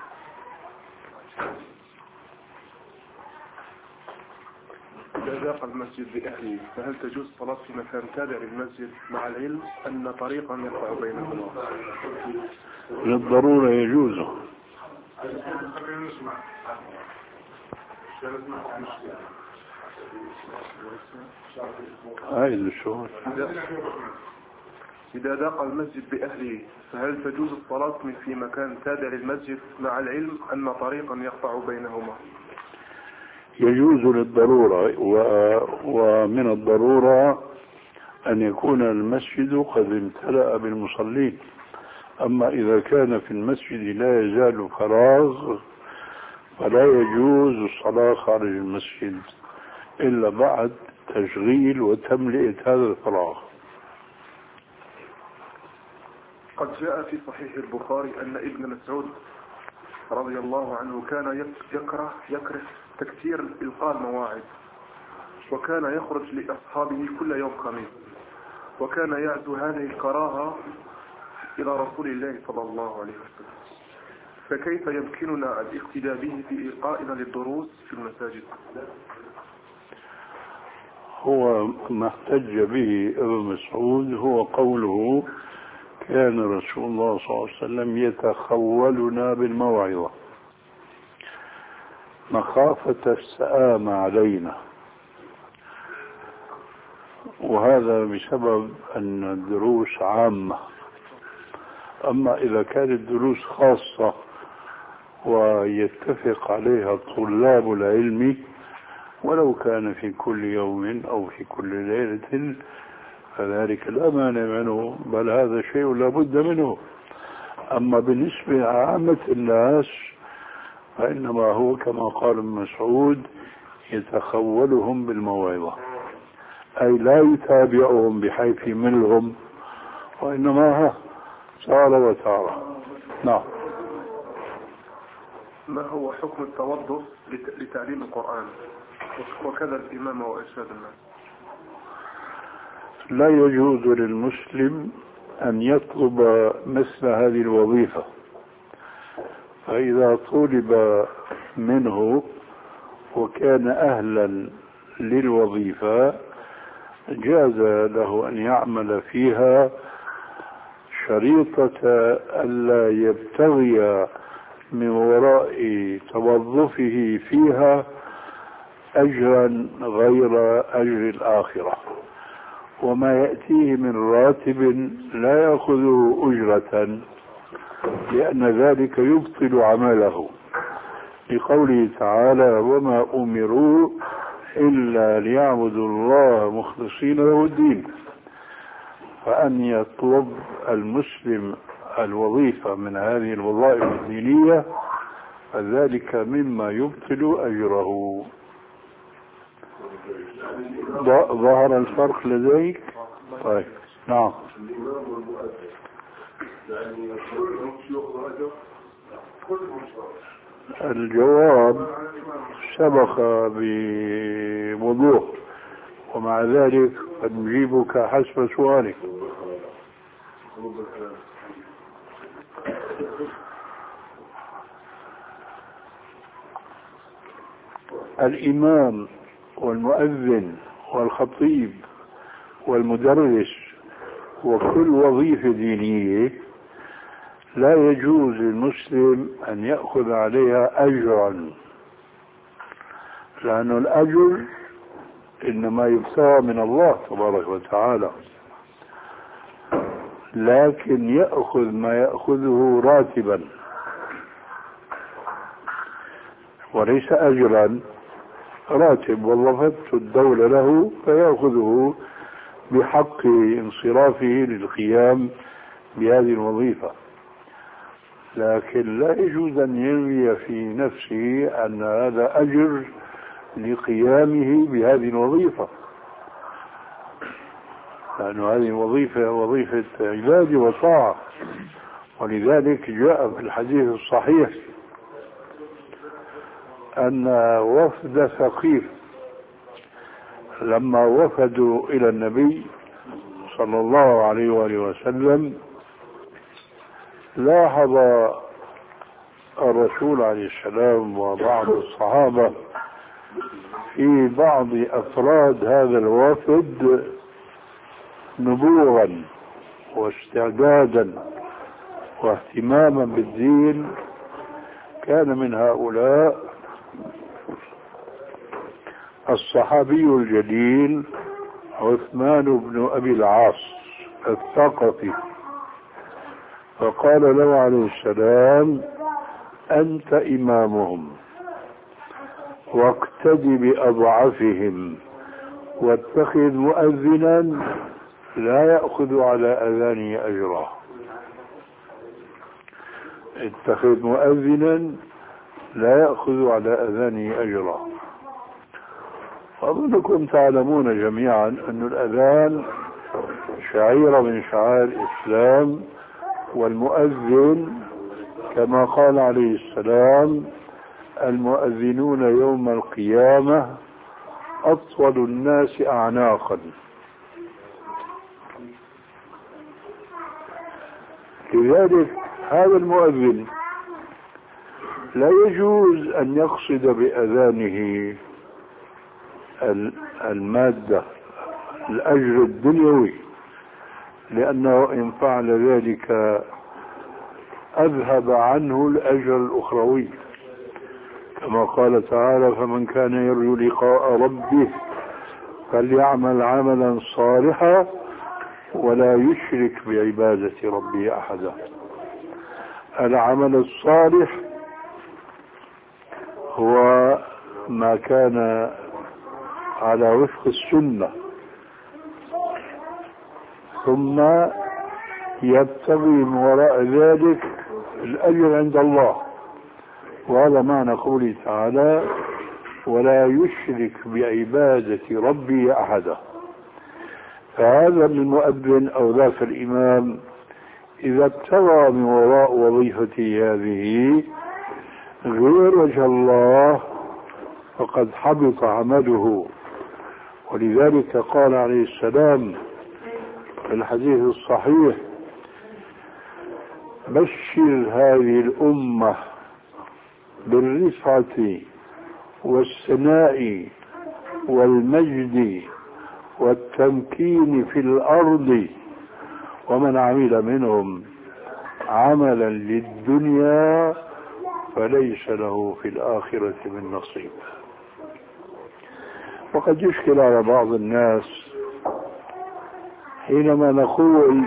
إذا ضاق المسجد بأهله فهل تجوز الصلاة في مكان تابع للمسجد مع العلم أن طريقا يقطع بينهما؟ للضرورة يجوز. هاي الشغل. إذا ضاق المسجد بأهله فهل تجوز الصلاة في مكان تابع للمسجد مع العلم أن طريقا يقطع بينهما؟ يجوز للضرورة، ومن الضرورة أن يكون المسجد قد امتلأ بالمصلين. أما إذا كان في المسجد لا يزال فراغ فلا يجوز الصلاة خارج المسجد إلا بعد تشغيل وتملئة هذا الفراغ. قد جاء في صحيح البخاري أن ابن مسعود رضي الله عنه كان يكره يكره تكثير إلقاء المواعظ، وكان يخرج لأصحابه كل يوم خميس، وكان يعزو هذه الكراهة إلى رسول الله صلى الله عليه وسلم. فكيف يمكننا الاقتداء به في إلقائنا للدروس في المساجد؟ هو ما احتج به ابن مسعود هو قوله كان رسول الله صلى الله عليه وسلم يتخولنا بالموعظة مخافة السآم علينا، وهذا بسبب أن الدروس عامة. أما إذا كانت دروس خاصة ويتفق عليها طلاب العلم ولو كان في كل يوم أو في كل ليلة فذلك لا مانع منه، بل هذا شيء لا بد منه. أما بالنسبة لعامة الناس فإنما هو كما قال ابن مسعود يتخولهم بالموعظة، أي لا يتابعهم بحيث يملهم، وإنما سار وتارة. نعم. ما هو حكم التوظف لتعليم القرآن وكذا الإمامة وإرشاد الناس؟ لا يجوز للمسلم أن يطلب مثل هذه الوظيفة، فإذا طلب منه وكان أهلا للوظيفة جاز له أن يعمل فيها شريطة ألا يبتغي من وراء توظفه فيها أجرا غير أجر الآخرة، وما يأتيه من راتب لا يأخذه أجرة، لأن ذلك يبطل عمله، لقوله تعالى وما أمروا إلا ليعبدوا الله مخلصين له الدين. فأن يطلب المسلم الوظيفة من هذه الوظائف الدينية فذلك مما يبطل أجره. ظهر الفرق لديك؟ طيب. نعم. الجواب سبق بوضوح، ومع ذلك قد نجيبك حسب سؤالك. الإمام والمؤذن والخطيب والمدرس وكل وظيفة دينية لا يجوز للمسلم أن يأخذ عليها أجرا، لأن الأجر إنما يبتغى من الله تبارك وتعالى، لكن يأخذ ما يأخذه راتبا وليس أجرا. راتب وظفته الدولة له فيأخذه بحق انصرافه للقيام بهذه الوظيفة، لكن لا يجوز أن يروي في نفسه أن هذا أجر لقيامه بهذه الوظيفة، لأن هذه الوظيفة وظيفة عبادة وطاعة. ولذلك جاء في الحديث الصحيح أن وفد ثقيف لما وفدوا إلى النبي صلى الله عليه وآله وسلم لاحظ الرسول عليه السلام وبعض الصحابة في بعض أفراد هذا الوفد نبوغا واستعدادا واهتماما بالدين. كان من هؤلاء الصحابي الجليل عثمان بن أبي العاص الثقفي، فقال له عليه السلام أنت إمامهم. واقتد بأضعفهم واتخذ مؤذنا لا يأخذ على أذانه أجرا. اتخذ مؤذنا لا يأخذ على أذانه أجرا. أظنكم تعلمون جميعا أن الأذان شعيرة من شعائر الإسلام، والمؤذن كما قال عليه السلام: المؤذنون يوم القيامة أطول الناس أعناقا. لذلك هذا المؤذن لا يجوز أن يقصد بأذانه المادة الأجر الدنيوي، لأنه إن فعل ذلك أذهب عنه الأجر الأخروي، كما قال تعالى: فمن كان يرجو لقاء ربه فليعمل عملا صالحا ولا يشرك بعبادة ربه أحدا. العمل الصالح هو ما كان على وفق السنة، ثم يبتغي من وراء ذلك الأجر عند الله، وهذا معنى قوله تعالى: ولا يشرك بعبادة ربي أحدا. فهذا المؤذن أو ذاك الإمام إذا ابتغى من وراء وظيفته هذه غير وجه الله فقد حبط عمله. ولذلك قال عليه السلام في الحديث الصحيح: بشر هذه الأمة بالرفعة والسناء والمجد والتمكين في الأرض، ومن عمل منهم عملا للدنيا فليس له في الآخرة من نصيب. وقد يشكل على بعض الناس حينما نقول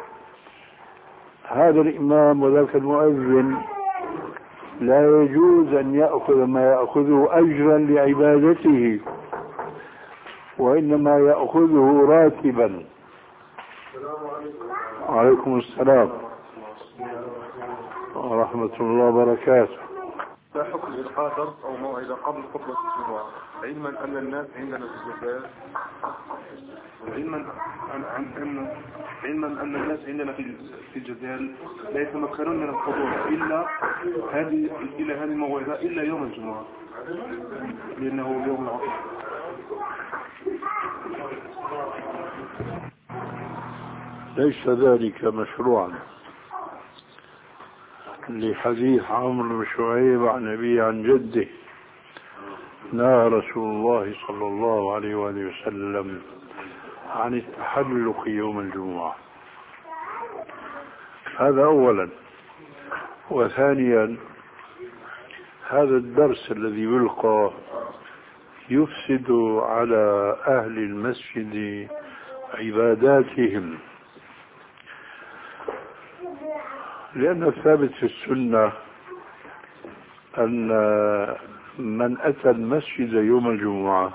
هذا الإمام وذاك المؤذن لا يجوز أن يأخذ ما يأخذه أجرا لعبادته، وإنما يأخذه راتبا. وعليكم السلام ورحمة الله وبركاته. لا حكم إلقاء درس أو موعظة قبل خطبة الجمعة، علما أن الناس عندنا في الجزائر علما أن أن علما أن الناس عندنا في في الجزائر لا يتمكنون من الحضور إلا هذه إلى هذه الموعظة إلا يوم الجمعة، لأنه يوم العطلة. ليس ذلك مشروعا، لحديث عمرو بن شعيب عن أبيه عن جده: نهى رسول الله صلى الله عليه وآله وسلم عن التحلق يوم الجمعة. هذا أولا. وثانيا، هذا الدرس الذي يلقى يفسد على أهل المسجد عباداتهم، لأن الثابت في السنة أن من أتى المسجد يوم الجمعة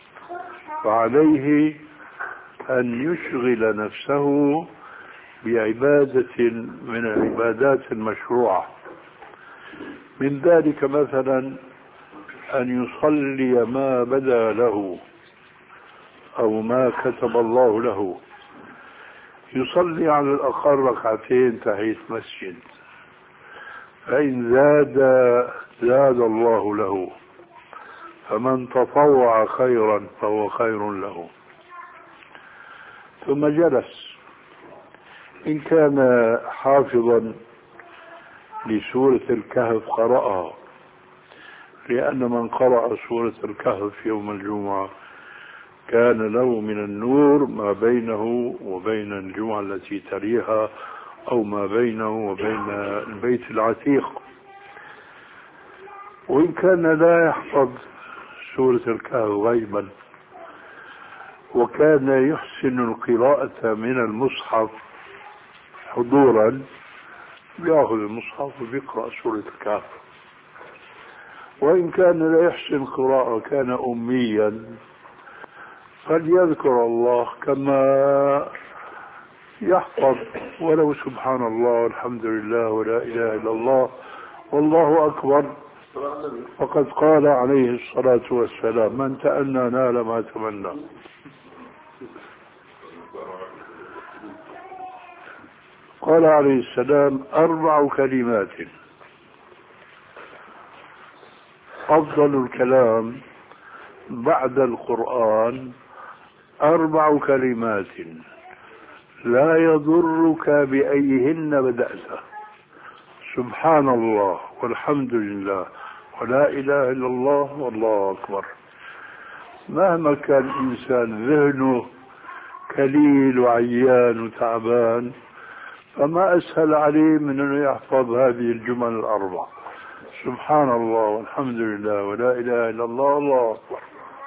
فعليه أن يشغل نفسه بعبادة من العبادات المشروعة، من ذلك مثلا أن يصلي ما بدا له أو ما كتب الله له. يصلي على الأقل ركعتين تحية مسجد، فإن زاد زاد الله له، فمن تطوع خيرا فهو خير له. ثم جلس، إن كان حافظا لسورة الكهف قرأها، لأن من قرأ سورة الكهف يوم الجمعة كان له من النور ما بينه وبين الجمعة التي تليها، أو ما بينه وبين البيت العتيق. وإن كان لا يحفظ سورة الكهف غيبا وكان يحسن القراءة من المصحف حضورا، بيأخذ المصحف وبيقرأ سورة الكهف. وإن كان لا يحسن قراءة كان أميا فليذكر الله كما يحفظ ولو سبحان الله والحمد لله ولا إله إلا الله والله أكبر. فقد قال عليه الصلاة والسلام: من تأنى نال ما تمنى. قال عليه السلام: أربع كلمات أفضل الكلام بعد القرآن، أربع كلمات لا يضرك بأيهن بدأت: سبحان الله والحمد لله ولا إله إلا الله والله أكبر. مهما كان الإنسان ذهنه كليل وعيان وتعبان فما أسهل عليه من أنه يحفظ هذه الجمل الأربع: سبحان الله والحمد لله ولا إله إلا الله والله أكبر.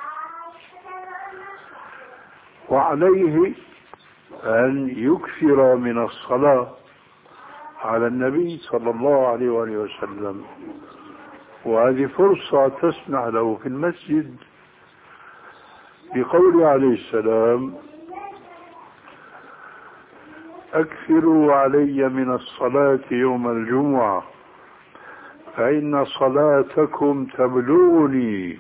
وعليه أن يكثر من الصلاة على النبي صلى الله عليه وآله وسلم، وهذه فرصة تسمح له في المسجد بقوله عليه السلام: أكثروا علي من الصلاة يوم الجمعة فإن صلاتكم تبلغني.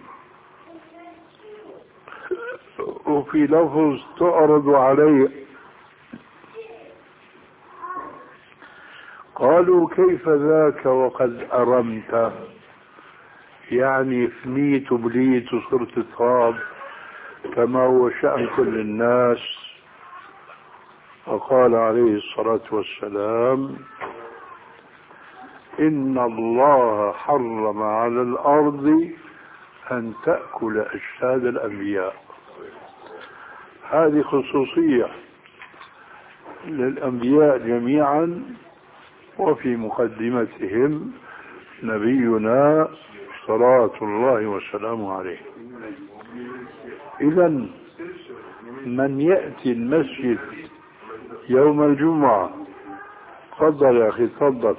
وفي لفظ: تعرض علي. قالوا: كيف ذاك وقد أرمت؟ يعني فنيت وبليت وصرت تراب كما هو شأن كل الناس. فقال عليه الصلاة والسلام: إن الله حرم على الأرض أن تأكل أجساد الأنبياء. هذه خصوصية للأنبياء جميعا، وفي مقدمتهم نبينا صلاة الله وسلامه عليه. إذن من يأتي المسجد يوم الجمعة، تفضل يا أخي تفضل.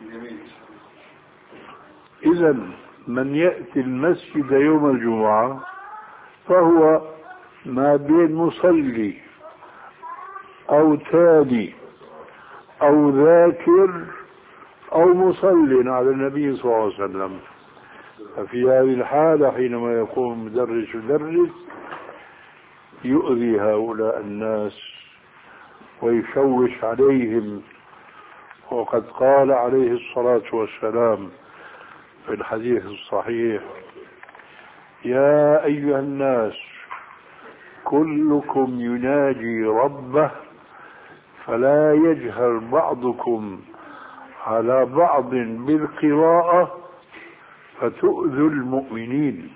إذن من يأتي المسجد يوم الجمعة فهو ما بين مصلي أو تالي أو ذاكر أو مصل على النبي صلى الله عليه وسلم. ففي هذه الحالة حينما يقوم مدرس يدرس يؤذي هؤلاء الناس ويشوش عليهم. وقد قال عليه الصلاة والسلام في الحديث الصحيح: يا أيها الناس كلكم يناجي ربه فلا يجهر بعضكم على بعض بالقراءة فتؤذوا المؤمنين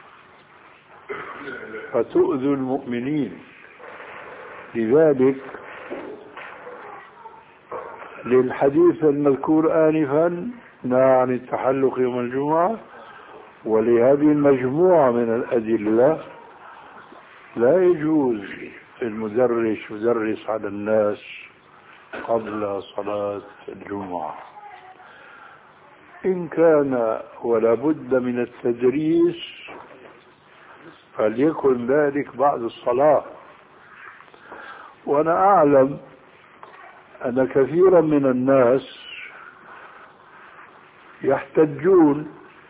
فتؤذوا المؤمنين. لذلك للحديث المذكور آنفا نهى عن التحلق يوم الجمعة، ولهذه المجموعة من الأدلة لا يجوز المدرس يدرس على الناس قبل صلاة الجمعة. إن كان ولا بد من التدريس فليكن ذلك بعد الصلاة. وأنا أعلم أن كثيرا من الناس يحتجون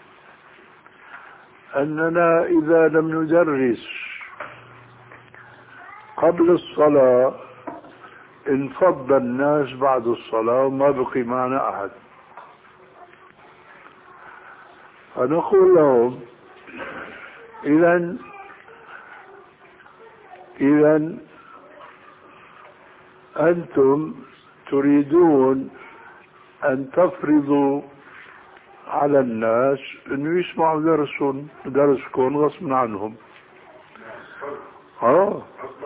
أننا إذا لم ندرس قبل الصلاة انفض الناس بعد الصلاة وما بقي معنا أحد. فنقول لهم: إذن إذن أنتم تريدون أن تفرضوا على الناس أن يسمعوا درسون درسكم غصب عنهم. آه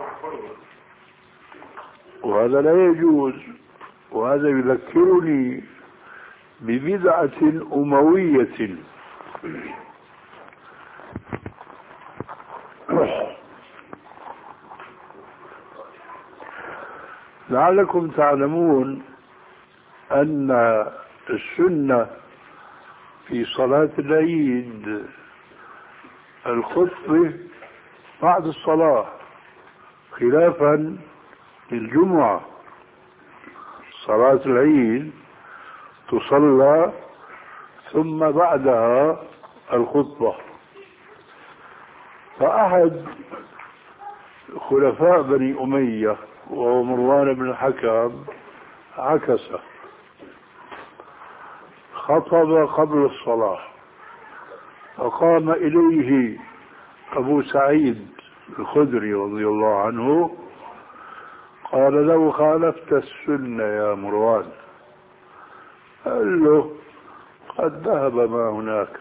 وهذا لا يجوز. وهذا يذكرني ببدعة أموية لعلكم تعلمون أن السنة في صلاة العيد الخطبة بعد الصلاة، خلافا للجمعة. صلاة العيد تصلى ثم بعدها الخطبة. فأحد خلفاء بني أمية وهو مروان بن الحكم عكس، خطب قبل الصلاة، فقام إليه أبو سعيد الخدري رضي الله عنه قال له: خالفت السنة يا مروان. قال له: قد ذهب ما هناك.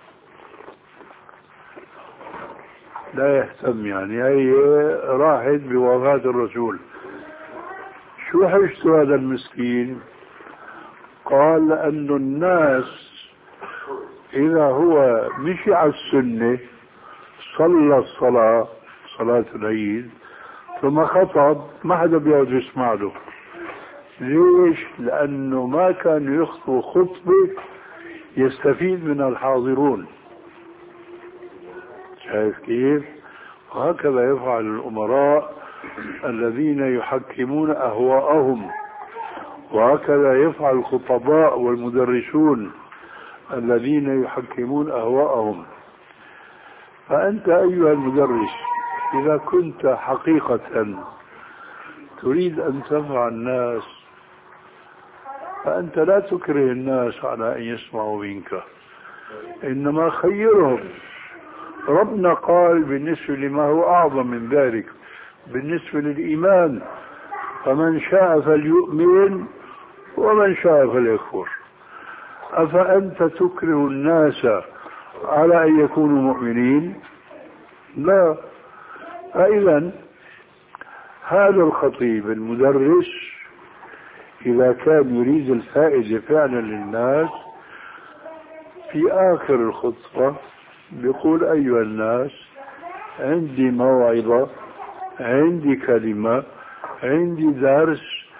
لا يهتم، يعني هي راحت بوفاة الرسول. شو حجت هذا المسكين؟ قال: لأن الناس إذا هو مشي على السنة صلى الصلاة صلاة العيد ثم خطب، ما حدا بيقعد يسمع له. ليش؟ لأنه ما كان يخطب خطبة يستفيد من الحاضرون. شايف كيف؟ وهكذا يفعل الأمراء الذين يحكمون أهواءهم، وهكذا يفعل الخطباء والمدرسون الذين يحكمون أهواءهم. فأنت أيها المدرس إذا كنت حقيقة تريد أن تنفع الناس فأنت لا تكره الناس على أن يسمعوا منك، إنما خيرهم. ربنا قال بالنسبة لما هو أعظم من ذلك بالنسبة للإيمان: فمن شاء فليؤمن ومن شاء فليكفر. أفأنت تكره الناس على أن يكونوا مؤمنين؟ لا. فإذا هذا الخطيب المدرس إذا كان يريد الفائدة فعلا للناس في آخر الخطبة بيقول: أيها الناس، عندي موعظة، عندي كلمة، عندي درس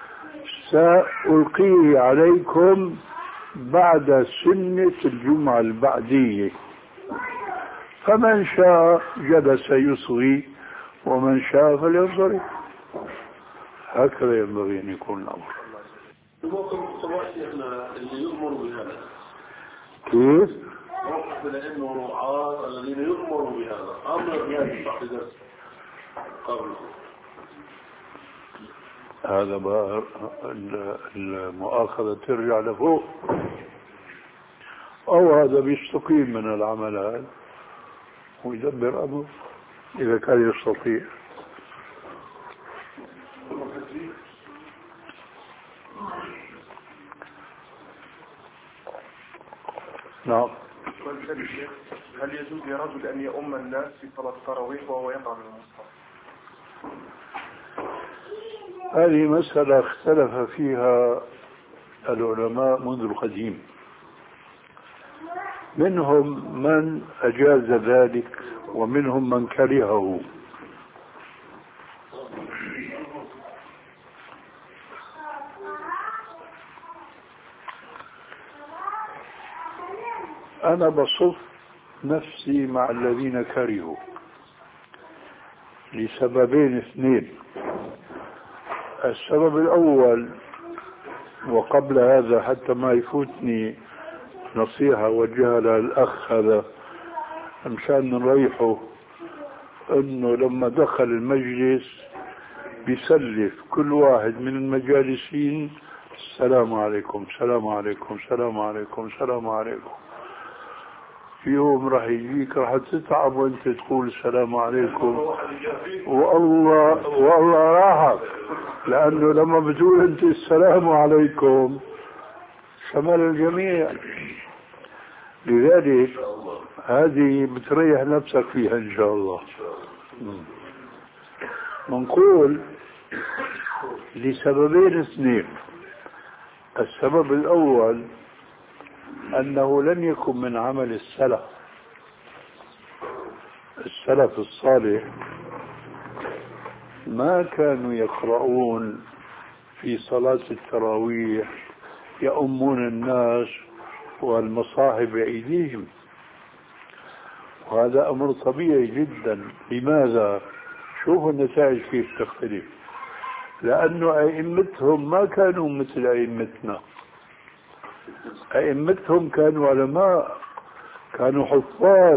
سألقيه عليكم بعد سنة الجمعة البعدية، فمن شاء جلس يصغي ومن شاء فلينصرف. هكذا ينبغي أن يكون الأمر. اللي يؤمر بهذا كيف؟ موقف العلم والرعاة الذين يؤمروا بهذا أمر بهذا بعد قبله. هذا بقى المؤاخذة ترجع لفوق، أو هذا بيستقيم من العمل هذا ويدبر أمره إذا كان يستطيع. نعم. هل يجوز لرجل أن يؤم الناس في صلاة التراويح وهو يقرأ من المصحف؟ هذه مسألة اختلف فيها العلماء منذ القديم، منهم من أجاز ذلك ومنهم من كرهه. أنا بصف نفسي مع الذين كرهوا لسببين اثنين. السبب الأول، وقبل هذا حتى ما يفوتني نصيحة وجهها للأخ هذا مشان نريحه، أنه لما دخل المجلس بيسلف كل واحد من المجالسين: السلام عليكم، السلام عليكم، السلام عليكم، السلام عليكم. في يوم راح يجيك راح تتعب وانت تقول السلام عليكم، والله والله راحك، لأنه لما بتقول انت السلام عليكم شمل الجميع. لذلك هذه بتريح نفسك فيها إن شاء الله. منقول لسببين اثنين. السبب الأول أنه لم يكن من عمل السلف. السلف الصالح ما كانوا يقرؤون في صلاة التراويح يؤمون الناس والمصاحف بأيديهم، وهذا أمر طبيعي جدا. لماذا؟ شوفوا النتائج كيف تختلف، لأنه أئمتهم ما كانوا مثل أئمتنا. أئمتهم كانوا علماء، كانوا حفاظ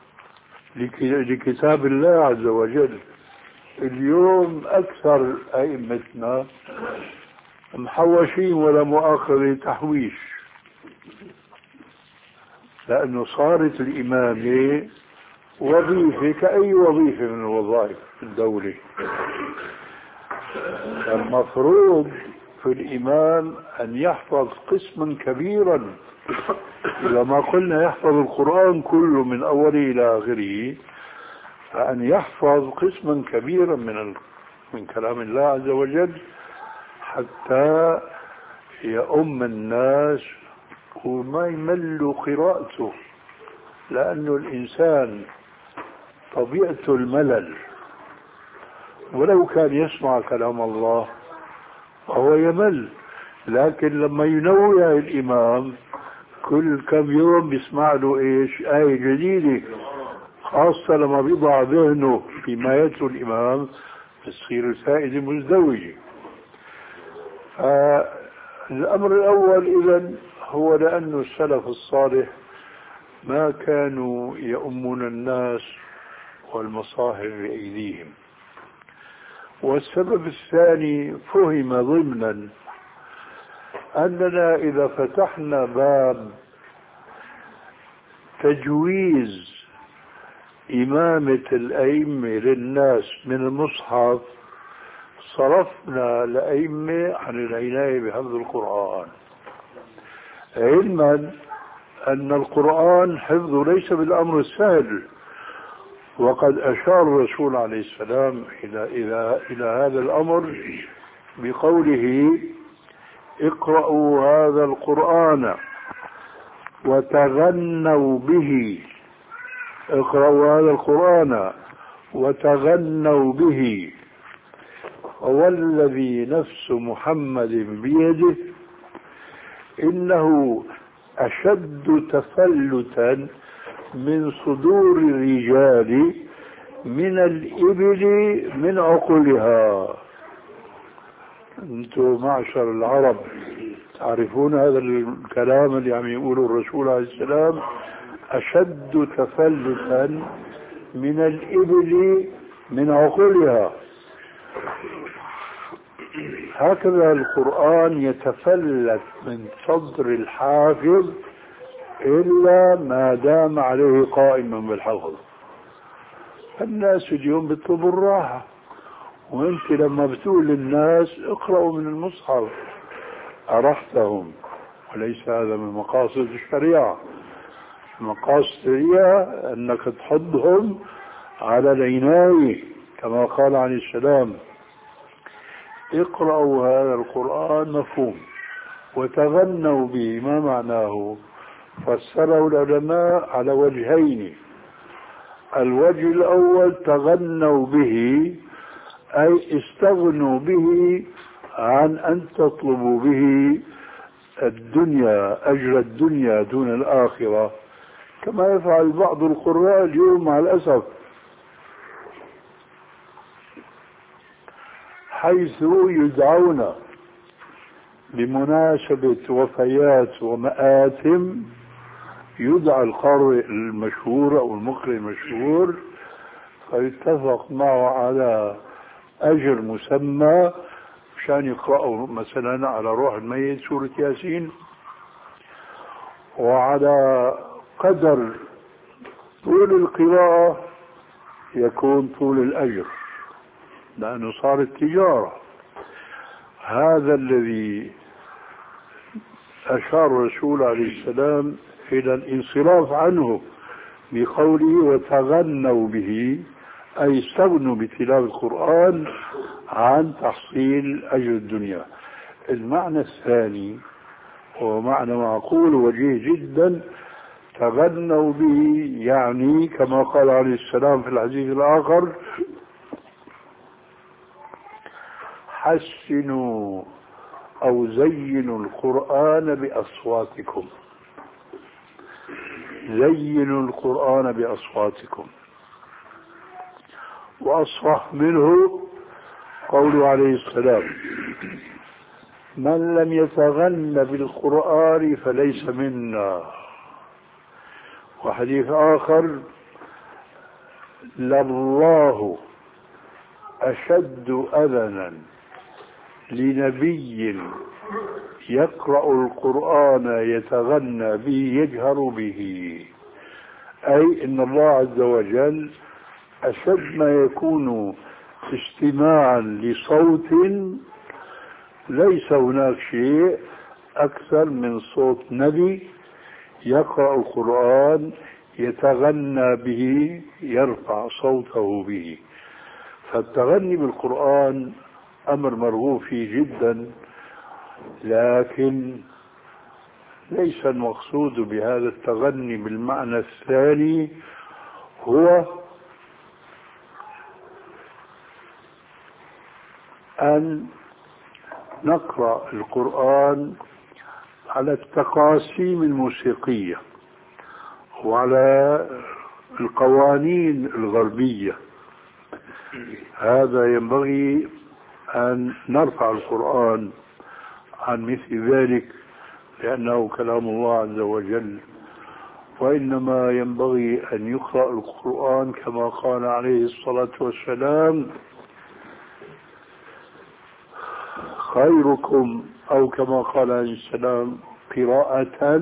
لكتاب الله عز وجل. اليوم أكثر أئمتنا محوشين ولا مؤاخذة تحويش، لأنه صارت الإمامة وظيفة كأي وظيفة من الوظائف الدولة. المفروض في الإمام أن يحفظ قسما كبيرا، إذا ما قلنا يحفظ القرآن كله من أوله إلى آخره، فأن يحفظ قسما كبيرا من من كلام الله عز وجل حتى يؤم الناس وما يملوا قراءته، لأنه الإنسان طبيعته الملل، ولو كان يسمع كلام الله وهو يمل. لكن لما ينوع الإمام كل كم يوم بيسمع له إيش آية جديدة، خاصة لما بيضع ذهنه فيما يتلو الإمام تصير الفائدة مزدوجة. الأمر الأول إذن هو لأن السلف الصالح ما كانوا يؤمون الناس والمصاحف بأيديهم. والسبب الثاني فهم ضمنا أننا إذا فتحنا باب تجويز إمامة الأئمة للناس من المصحف صرفنا الأئمة عن العناية بحفظ القرآن، علما أن القرآن حفظه ليس بالأمر السهل. وقد أشار الرسول عليه السلام إلى, إلى, إلى هذا الأمر بقوله: اقرأوا هذا القرآن وتغنوا به. اقرأوا هذا القرآن وتغنوا به، والذي نفس محمد بيده إنه أشد تفلتا من صدور الرجال من الإبل من عقلها. أنتم معشر العرب تعرفون هذا الكلام اللي عم يقوله الرسول عليه السلام: أشد تفلتا من الإبل من عقلها. هكذا القرآن يتفلت من صدر الحافظ إلا ما دام عليه قائما بالحفظ. الناس اليوم بيطلبوا الراحة، وانت لما بتقول للناس اقرأوا من المصحف أرحتهم، وليس هذا من مقاصد الشريعة. مقاصد الشريعة أنك تحضهم على العناية، كما قال عليه السلام: اقرأوا هذا القرآن مفهوم وتغنوا به. ما معناه؟ فسره العلماء على وجهين: الوجه الأول تغنوا به أي استغنوا به عن أن تطلبوا به الدنيا، أجر الدنيا دون الآخرة، كما يفعل بعض القراء اليوم مع الأسف، حيث يدعون بمناسبة وفيات ومآتم، يدعى القارئ المشهور أو المقرئ المشهور فيتفق معه على أجر مسمى مشان يقرأوا مثلا على روح الميت سورة ياسين، وعلى قدر طول القراءة يكون طول الأجر، لأنه صارت تجارة. هذا الذي أشار الرسول عليه السلام إلى الانصراف عنه بقوله وتغنوا به، أي استغنوا بتلاوة القرآن عن تحصيل أجر الدنيا. المعنى الثاني هو معنى معقول وجيه جدا: تغنوا به يعني كما قال عليه السلام في الحديث الآخر: حسنوا أو زينوا القرآن بأصواتكم. زينوا القرآن بأصواتكم. وأصرح منه قوله عليه السلام: من لم يتغن بالقرآن فليس منا. وحديث آخر: لله أشد أذنا لنبي يقرأ القرآن يتغنى به يجهر به، أي إن الله عز وجل أشد ما يكون استماعا لصوت، ليس هناك شيء أكثر من صوت نبي يقرأ القرآن يتغنى به يرفع صوته به. فالتغني بالقرآن أمر مرغوب فيه جدا، لكن ليس المقصود بهذا التغني بالمعنى الثاني هو أن نقرأ القرآن على التقاسيم الموسيقية وعلى القوانين الغربية. هذا ينبغي أن نرفع القرآن عن مثل ذلك، لأنه كلام الله عز وجل. وإنما ينبغي أن يقرأ القرآن كما قال عليه الصلاة والسلام: خيركم، أو كما قال عليه السلام: قراءة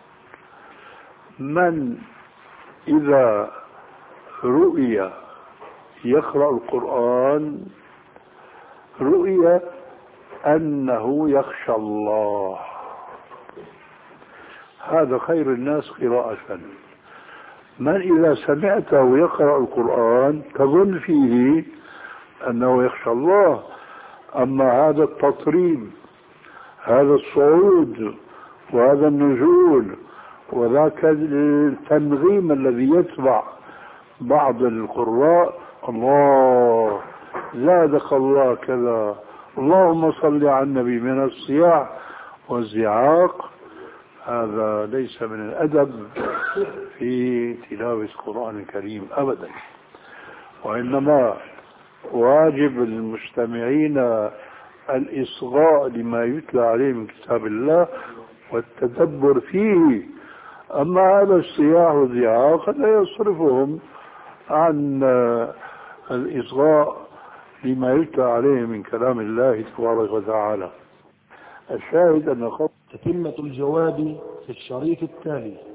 من إذا رؤي يقرأ القرآن رؤي أنه يخشى الله. هذا خير الناس قراءة. من إذا سمعته يقرأ القرآن تظن فيه أنه يخشى الله. أما هذا التطريب، هذا الصعود وهذا النزول وذاك التنغيم الذي يتبع بعض القراء: الله زادك الله كذا، اللهم صل على النبي، من الصياح والزعاق، هذا ليس من الأدب في تلاوة القرآن الكريم أبدا. وإنما واجب المستمعين الإصغاء لما يتلى عليه من كتاب الله والتدبر فيه. أما هذا الصياح والزعاق لا يصرفهم عن الإصغاء لما يتلى عليه من كلام الله تبارك وتعالى. الشاهد أن تتمة الجواب في الشريط التالي.